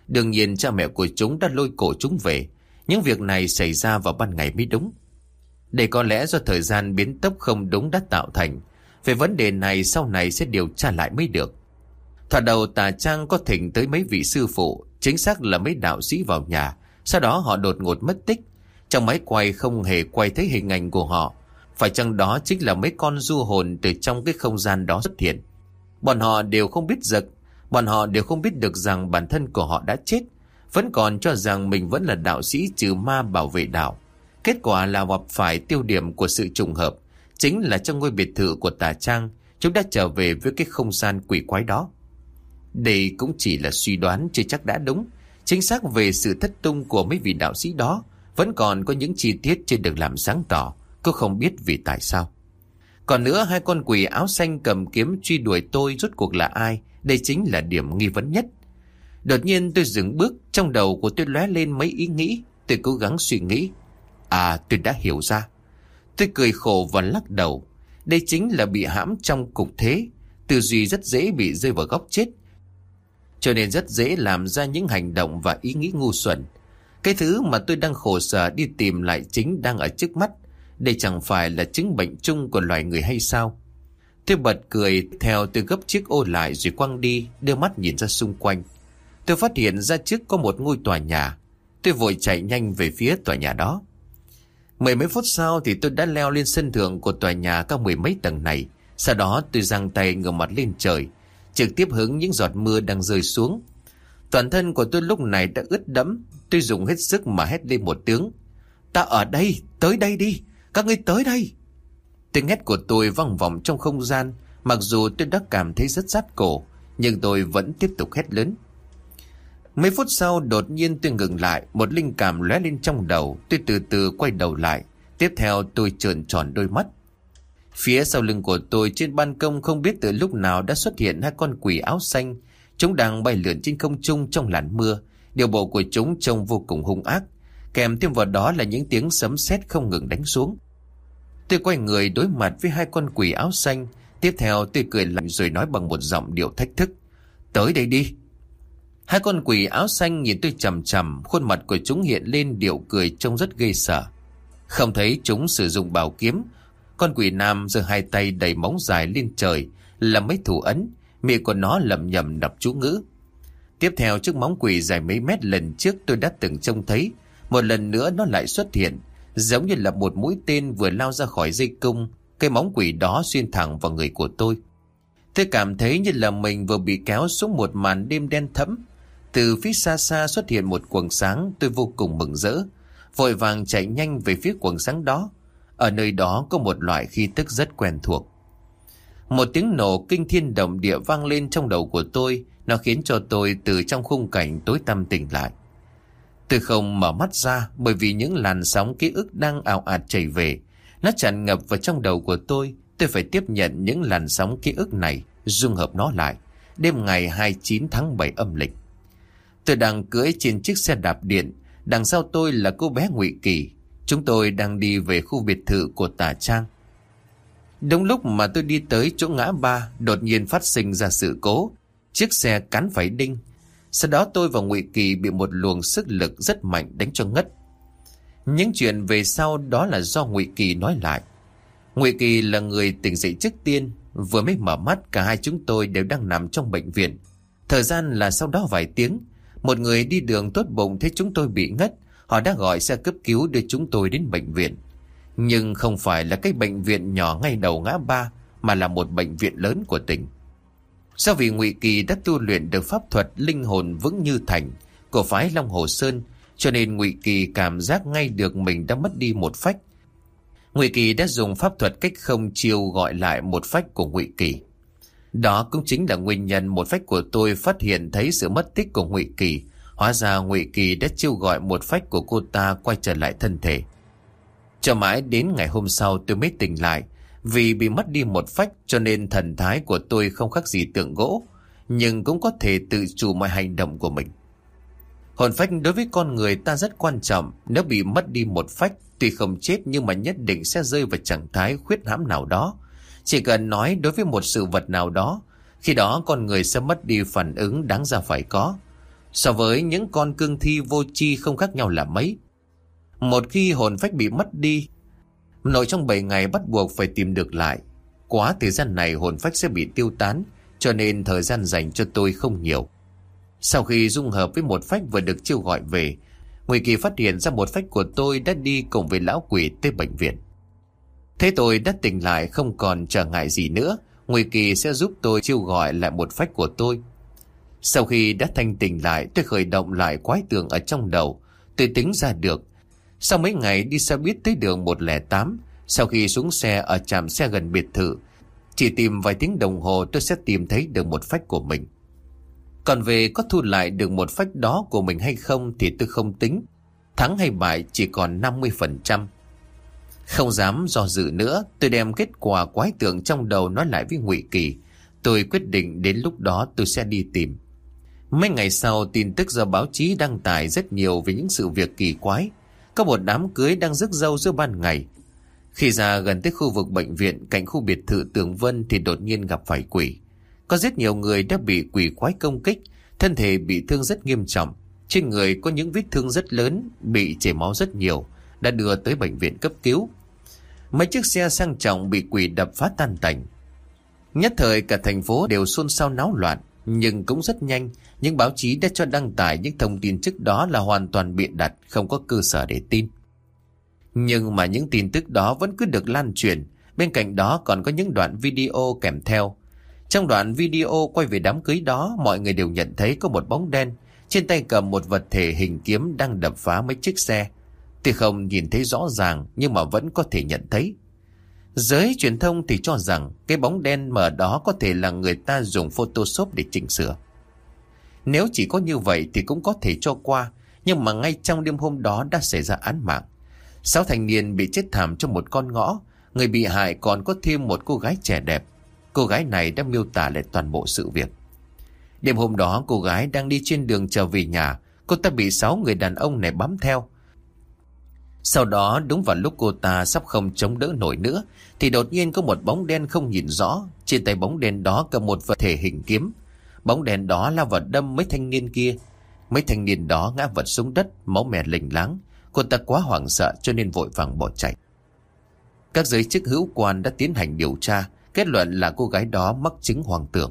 Đương nhiên cha mẹ của chúng đã lôi cổ chúng về. Những việc này xảy ra vào ban ngày mới đúng. Đây có lẽ do thời gian biến tốc không đúng đã tạo thành. Về vấn đề này sau này sẽ điều tra lại mới được. Thoạt đầu Tà Trang có thỉnh tới mấy vị sư phụ, chính xác là mấy đạo sĩ vào nhà. Sau đó họ đột ngột mất tích. Trong máy quay không hề quay thấy hình ảnh của họ. Phải chăng đó chính là mấy con du hồn từ trong cái không gian đó xuất hiện? Bọn họ đều không biết bọn họ đều không biết được rằng bản thân của họ đã chết, vẫn còn cho rằng mình vẫn là đạo sĩ trừ ma bảo vệ đạo. Kết quả là gặp phải tiêu điểm của sự trùng hợp, chính là trong ngôi biệt thự của Tà Trang, chúng đã trở về với cái không gian quỷ quái đó. Đây cũng chỉ là suy đoán chưa chắc đã đúng. Chính xác về sự thất tung của mấy vị đạo sĩ đó, vẫn còn có những chi tiết chưa được làm sáng tỏ, cô không biết vì tại sao. Còn nữa, hai con quỷ áo xanh cầm kiếm truy đuổi tôi rốt cuộc là ai? Đây chính là điểm nghi vấn nhất. Đột nhiên tôi dừng bước, trong đầu của tôi lóe lên mấy ý nghĩ. Tôi cố gắng suy nghĩ. Tôi đã hiểu ra. Tôi cười khổ và lắc đầu. Đây chính là bị hãm trong cục thế. Tư duy rất dễ bị rơi vào góc chết, cho nên rất dễ làm ra những hành động và ý nghĩ ngu xuẩn. Cái thứ mà tôi đang khổ sở đi tìm lại chính đang ở trước mắt. Đây chẳng phải là chứng bệnh chung của loài người hay sao? Tôi bật cười, theo tôi gấp chiếc ô lại rồi quăng đi, đưa mắt nhìn ra xung quanh. Tôi phát hiện ra trước có một ngôi tòa nhà. Tôi vội chạy nhanh về phía tòa nhà đó. Mười mấy phút sau thì tôi đã leo lên sân thượng của tòa nhà cao mười mấy tầng này. Sau đó tôi giang tay ngửa mặt lên trời, trực tiếp hứng những giọt mưa đang rơi xuống. Toàn thân của tôi lúc này đã ướt đẫm. Tôi dùng hết sức mà hét lên một tiếng. Ta ở đây, tới đây đi, các ngươi tới đây. Tiếng hét của tôi vang vọng trong không gian. Mặc dù tôi đã cảm thấy rất rát cổ, nhưng tôi vẫn tiếp tục hét lớn. Mấy phút sau đột nhiên tôi ngừng lại. Một linh cảm lóe lên trong đầu. Tôi từ từ quay đầu lại. Tiếp theo tôi trợn tròn đôi mắt. Phía sau lưng của tôi trên ban công không biết từ lúc nào đã xuất hiện hai con quỷ áo xanh. Chúng đang bay lượn trên không trung trong làn mưa. Điều bộ của chúng trông vô cùng hung ác, kèm thêm vào đó là những tiếng sấm sét không ngừng đánh xuống. Tôi quay người đối mặt với hai con quỷ áo xanh. Tiếp theo tôi cười lạnh rồi nói bằng một giọng điệu thách thức. Tới đây đi. Hai con quỷ áo xanh nhìn tôi chằm chằm, khuôn mặt của chúng hiện lên điệu cười trông rất ghê sợ. Không thấy chúng sử dụng bảo kiếm. Con quỷ nam giơ hai tay đầy móng dài lên trời làm mấy thủ ấn, miệng của nó lẩm nhẩm đọc chú ngữ. Tiếp theo chiếc móng quỷ dài mấy mét lần trước tôi đã từng trông thấy, một lần nữa nó lại xuất hiện, giống như là một mũi tên vừa lao ra khỏi dây cung. Cái móng quỷ đó xuyên thẳng vào người của tôi. Tôi cảm thấy như là mình vừa bị kéo xuống một màn đêm đen thẫm. Từ phía xa xa xuất hiện một quầng sáng. Tôi vô cùng mừng rỡ, vội vàng chạy nhanh về phía quầng sáng đó. Ở nơi đó có một loại khí tức rất quen thuộc. Một tiếng nổ kinh thiên động địa vang lên trong đầu của tôi. Nó khiến cho tôi từ trong khung cảnh tối tăm tỉnh lại. Tôi không mở mắt ra, bởi vì những làn sóng ký ức đang ào ạt chảy về. Nó tràn ngập vào trong đầu của tôi. Tôi phải tiếp nhận những làn sóng ký ức này, dung hợp nó lại. Đêm ngày 29 tháng 7 âm lịch, tôi đang cưỡi trên chiếc xe đạp điện. Đằng sau tôi là cô bé Ngụy Kỳ. Chúng tôi đang đi về khu biệt thự của Tà Trang. Đúng lúc mà tôi đi tới chỗ ngã ba, đột nhiên phát sinh ra sự cố. Chiếc xe cán phải đinh. Sau đó tôi và Ngụy Kỳ bị một luồng sức lực rất mạnh đánh cho ngất. Những chuyện về sau đó là do Ngụy Kỳ nói lại. Ngụy Kỳ là người tỉnh dậy trước tiên. Vừa mới mở mắt, cả hai chúng tôi đều đang nằm trong bệnh viện. Thời gian là sau đó vài tiếng. Một người đi đường tốt bụng thấy chúng tôi bị ngất, họ đã gọi xe cấp cứu đưa chúng tôi đến bệnh viện. Nhưng không phải là cái bệnh viện nhỏ ngay đầu ngã ba, mà là một bệnh viện lớn của tỉnh. Do vì Ngụy Kỳ đã tu luyện được pháp thuật linh hồn vững như thành của phái Long Hồ Sơn, cho nên Ngụy Kỳ cảm giác ngay được mình đã mất đi một phách. Ngụy Kỳ đã dùng pháp thuật cách không chiêu gọi lại một phách của Ngụy Kỳ. Đó cũng chính là nguyên nhân một phách của tôi phát hiện thấy sự mất tích của Ngụy Kỳ. Hóa ra Ngụy Kỳ đã chiêu gọi một phách của cô ta quay trở lại thân thể. Cho mãi đến ngày hôm sau tôi mới tỉnh lại. Vì bị mất đi một phách cho nên thần thái của tôi không khác gì tượng gỗ, nhưng cũng có thể tự chủ mọi hành động của mình. Hồn phách đối với con người ta rất quan trọng. Nếu bị mất đi một phách, tuy không chết nhưng mà nhất định sẽ rơi vào trạng thái khuyết hãm nào đó. Chỉ cần nói đối với một sự vật nào đó, khi đó con người sẽ mất đi phản ứng đáng ra phải có. So với những con cương thi vô tri không khác nhau là mấy. Một khi hồn phách bị mất đi, nội trong 7 ngày bắt buộc phải tìm được lại. Quá thời gian này hồn phách sẽ bị tiêu tán, cho nên thời gian dành cho tôi không nhiều. Sau khi dung hợp với một phách vừa được chiêu gọi về, Ngụy Kỳ phát hiện ra một phách của tôi đã đi cùng với lão quỷ tới bệnh viện. Thế tôi đã tỉnh lại, không còn trở ngại gì nữa, Ngụy Kỳ sẽ giúp tôi chiêu gọi lại một phách của tôi. Sau khi đã thanh tỉnh lại, tôi khởi động lại quái tưởng ở trong đầu. Tôi tính ra được, sau mấy ngày đi xe buýt tới đường 108, sau khi xuống xe ở trạm xe gần biệt thự, chỉ tìm vài tiếng đồng hồ tôi sẽ tìm thấy được một phách của mình. Còn về có thu lại được một phách đó của mình hay không thì tôi không tính. Thắng hay bại chỉ còn 50%. Không dám do dự nữa, tôi đem kết quả quái tưởng trong đầu nói lại với Ngụy Kỳ. Tôi quyết định đến lúc đó tôi sẽ đi tìm. Mấy ngày sau, tin tức do báo chí đăng tải rất nhiều về những sự việc kỳ quái. Có một đám cưới đang rước dâu giữa ban ngày. Khi ra gần tới khu vực bệnh viện cạnh khu biệt thự Tường Vân thì đột nhiên gặp phải quỷ. Có rất nhiều người đã bị quỷ quái công kích, thân thể bị thương rất nghiêm trọng. Trên người có những vết thương rất lớn, bị chảy máu rất nhiều, đã đưa tới bệnh viện cấp cứu. Mấy chiếc xe sang trọng bị quỷ đập phá tan tành. Nhất thời cả thành phố đều xôn xao náo loạn. Nhưng cũng rất nhanh, những báo chí đã cho đăng tải những thông tin trước đó là hoàn toàn bịa đặt, không có cơ sở để tin. Nhưng mà những tin tức đó vẫn cứ được lan truyền. Bên cạnh đó còn có những đoạn video kèm theo. Trong đoạn video quay về đám cưới đó, mọi người đều nhận thấy có một bóng đen trên tay cầm một vật thể hình kiếm đang đập phá mấy chiếc xe. Tuy không nhìn thấy rõ ràng nhưng mà vẫn có thể nhận thấy. Giới truyền thông thì cho rằng cái bóng đen mờ đó có thể là người ta dùng Photoshop để chỉnh sửa. Nếu chỉ có như vậy thì cũng có thể cho qua, nhưng mà ngay trong đêm hôm đó đã xảy ra án mạng. 6 thanh niên bị chết thảm trong một con ngõ. Người bị hại còn có thêm một cô gái trẻ đẹp. Cô gái này đã miêu tả lại toàn bộ sự việc. Đêm hôm đó cô gái đang đi trên đường trở về nhà, cô ta bị 6 người đàn ông này bám theo. Sau đó đúng vào lúc cô ta sắp không chống đỡ nổi nữa thì đột nhiên có một bóng đen không nhìn rõ. Trên tay bóng đen đó cầm một vật thể hình kiếm. Bóng đen đó lao vào đâm mấy thanh niên kia. Mấy thanh niên đó ngã vật xuống đất, máu me lênh láng. Cô ta quá hoảng sợ cho nên vội vàng bỏ chạy. Các giới chức hữu quan đã tiến hành điều tra, kết luận là cô gái đó mắc chứng hoang tưởng.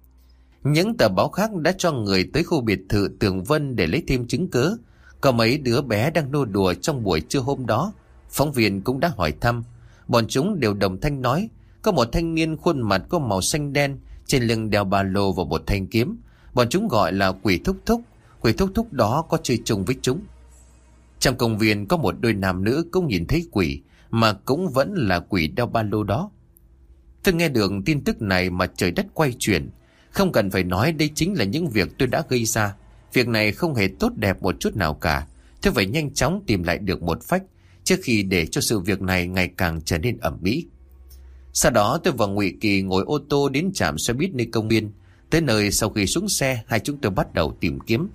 Những tờ báo khác đã cho người tới khu biệt thự Tường Vân để lấy thêm chứng cớ. Có mấy đứa bé đang nô đùa trong buổi trưa hôm đó. Phóng viên cũng đã hỏi thăm. Bọn chúng đều đồng thanh nói có một thanh niên khuôn mặt có màu xanh đen, trên lưng đeo ba lô và một thanh kiếm. Bọn chúng gọi là quỷ thúc thúc. Quỷ thúc thúc đó có chơi chung với chúng. Trong công viên có một đôi nam nữ cũng nhìn thấy quỷ, mà cũng vẫn là quỷ đeo ba lô đó. Tôi nghe được tin tức này mà trời đất quay chuyển. Không cần phải nói, đây chính là những việc tôi đã gây ra. Việc này không hề tốt đẹp một chút nào cả. Tôi phải nhanh chóng tìm lại được một phách trước khi để cho sự việc này ngày càng trở nên ầm ĩ. Sau đó tôi và Ngụy Kỳ ngồi ô tô đến trạm xe buýt nơi công viên. Tới nơi, sau khi xuống xe, hai chúng tôi bắt đầu tìm kiếm.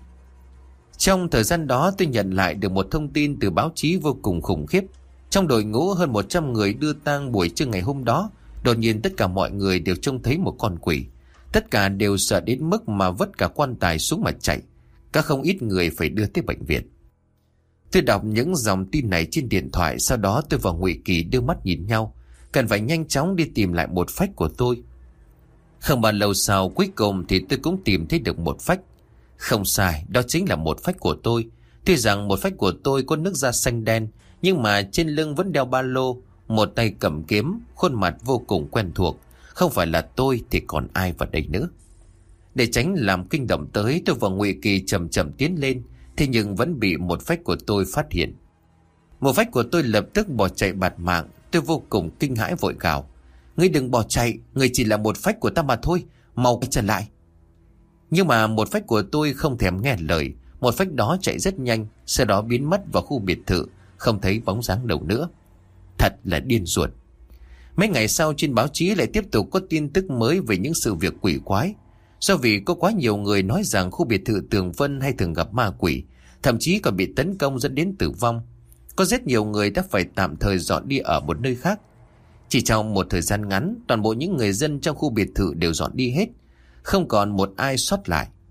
Trong thời gian đó tôi nhận lại được một thông tin từ báo chí vô cùng khủng khiếp. Trong đội ngũ hơn 100 người đưa tang buổi trưa ngày hôm đó, đột nhiên tất cả mọi người đều trông thấy một con quỷ. Tất cả đều sợ đến mức mà vứt cả quan tài xuống mà chạy. Có không ít người phải đưa tới bệnh viện. Tôi đọc những dòng tin này trên điện thoại. Sau đó tôi và Ngụy Kỳ đưa mắt nhìn nhau, cần phải nhanh chóng đi tìm lại một phách của tôi. Không bao lâu sau, cuối cùng thì tôi cũng tìm thấy được một phách. Không sai, đó chính là một phách của tôi. Tuy rằng một phách của tôi có nước da xanh đen, nhưng mà trên lưng vẫn đeo ba lô, một tay cầm kiếm, khuôn mặt vô cùng quen thuộc. Không phải là tôi thì còn ai vào đây nữa. Để tránh làm kinh động tới, tôi và Ngụy Kỳ chậm chậm tiến lên. Thế nhưng vẫn bị một phách của tôi phát hiện. Một phách của tôi lập tức bỏ chạy bạt mạng. Tôi vô cùng kinh hãi vội gào: "Ngươi đừng bỏ chạy, ngươi chỉ là một phách của ta mà thôi, mau quay trở lại." Nhưng mà một phách của tôi không thèm nghe lời. Một phách đó chạy rất nhanh, sau đó biến mất vào khu biệt thự, không thấy bóng dáng đâu nữa. Thật là điên ruột. Mấy ngày sau trên báo chí lại tiếp tục có tin tức mới về những sự việc quỷ quái. Do vì có quá nhiều người nói rằng khu biệt thự Tường Vân hay thường gặp ma quỷ, thậm chí còn bị tấn công dẫn đến tử vong. Có rất nhiều người đã phải tạm thời dọn đi ở một nơi khác. Chỉ trong một thời gian ngắn, toàn bộ những người dân trong khu biệt thự đều dọn đi hết, không còn một ai sót lại.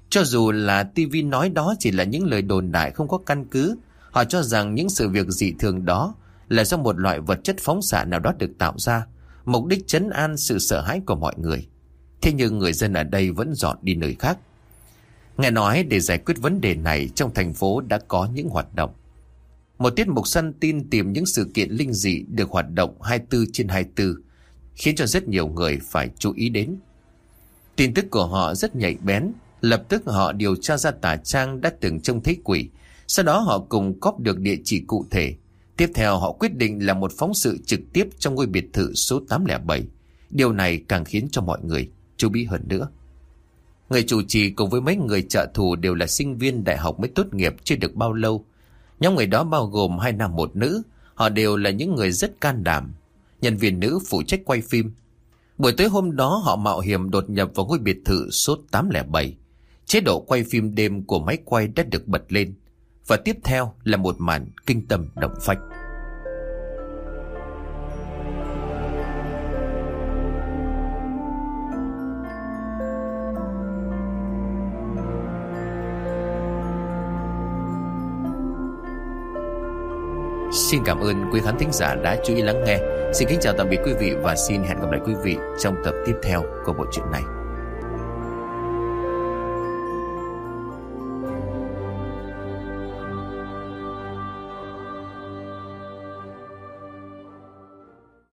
Cho dù là TV nói đó chỉ là những lời đồn đại không có căn cứ, họ cho rằng những sự việc dị thường đó là do một loại vật chất phóng xạ nào đó được tạo ra, mục đích trấn an sự sợ hãi của mọi người. Thế nhưng người dân ở đây vẫn dọn đi nơi khác. Nghe nói để giải quyết vấn đề này, trong thành phố đã có những hoạt động. Một tiết mục săn tin tìm những sự kiện linh dị được hoạt động 24/24, khiến cho rất nhiều người phải chú ý đến. Tin tức của họ rất nhạy bén, lập tức họ điều tra ra tà Trang đã từng trông thấy quỷ. Sau đó họ cùng cóp được địa chỉ cụ thể. Tiếp theo họ quyết định làm một phóng sự trực tiếp trong ngôi biệt thự số 807. Điều này càng khiến cho mọi người chú ý hơn nữa. Người chủ trì cùng với mấy người trợ thủ đều là sinh viên đại học mới tốt nghiệp chưa được bao lâu. Nhóm người đó bao gồm 2 nam 1 nữ. Họ đều là những người rất can đảm. Nhân viên nữ phụ trách quay phim. Buổi tối hôm đó họ mạo hiểm đột nhập vào ngôi biệt thự số 807. Chế độ quay phim đêm của máy quay đã được bật lên. Và tiếp theo là một màn kinh tâm động phách. Xin cảm ơn quý khán thính giả đã chú ý lắng nghe. Xin kính chào tạm biệt quý vị và xin hẹn gặp lại quý vị trong tập tiếp theo của bộ truyện này.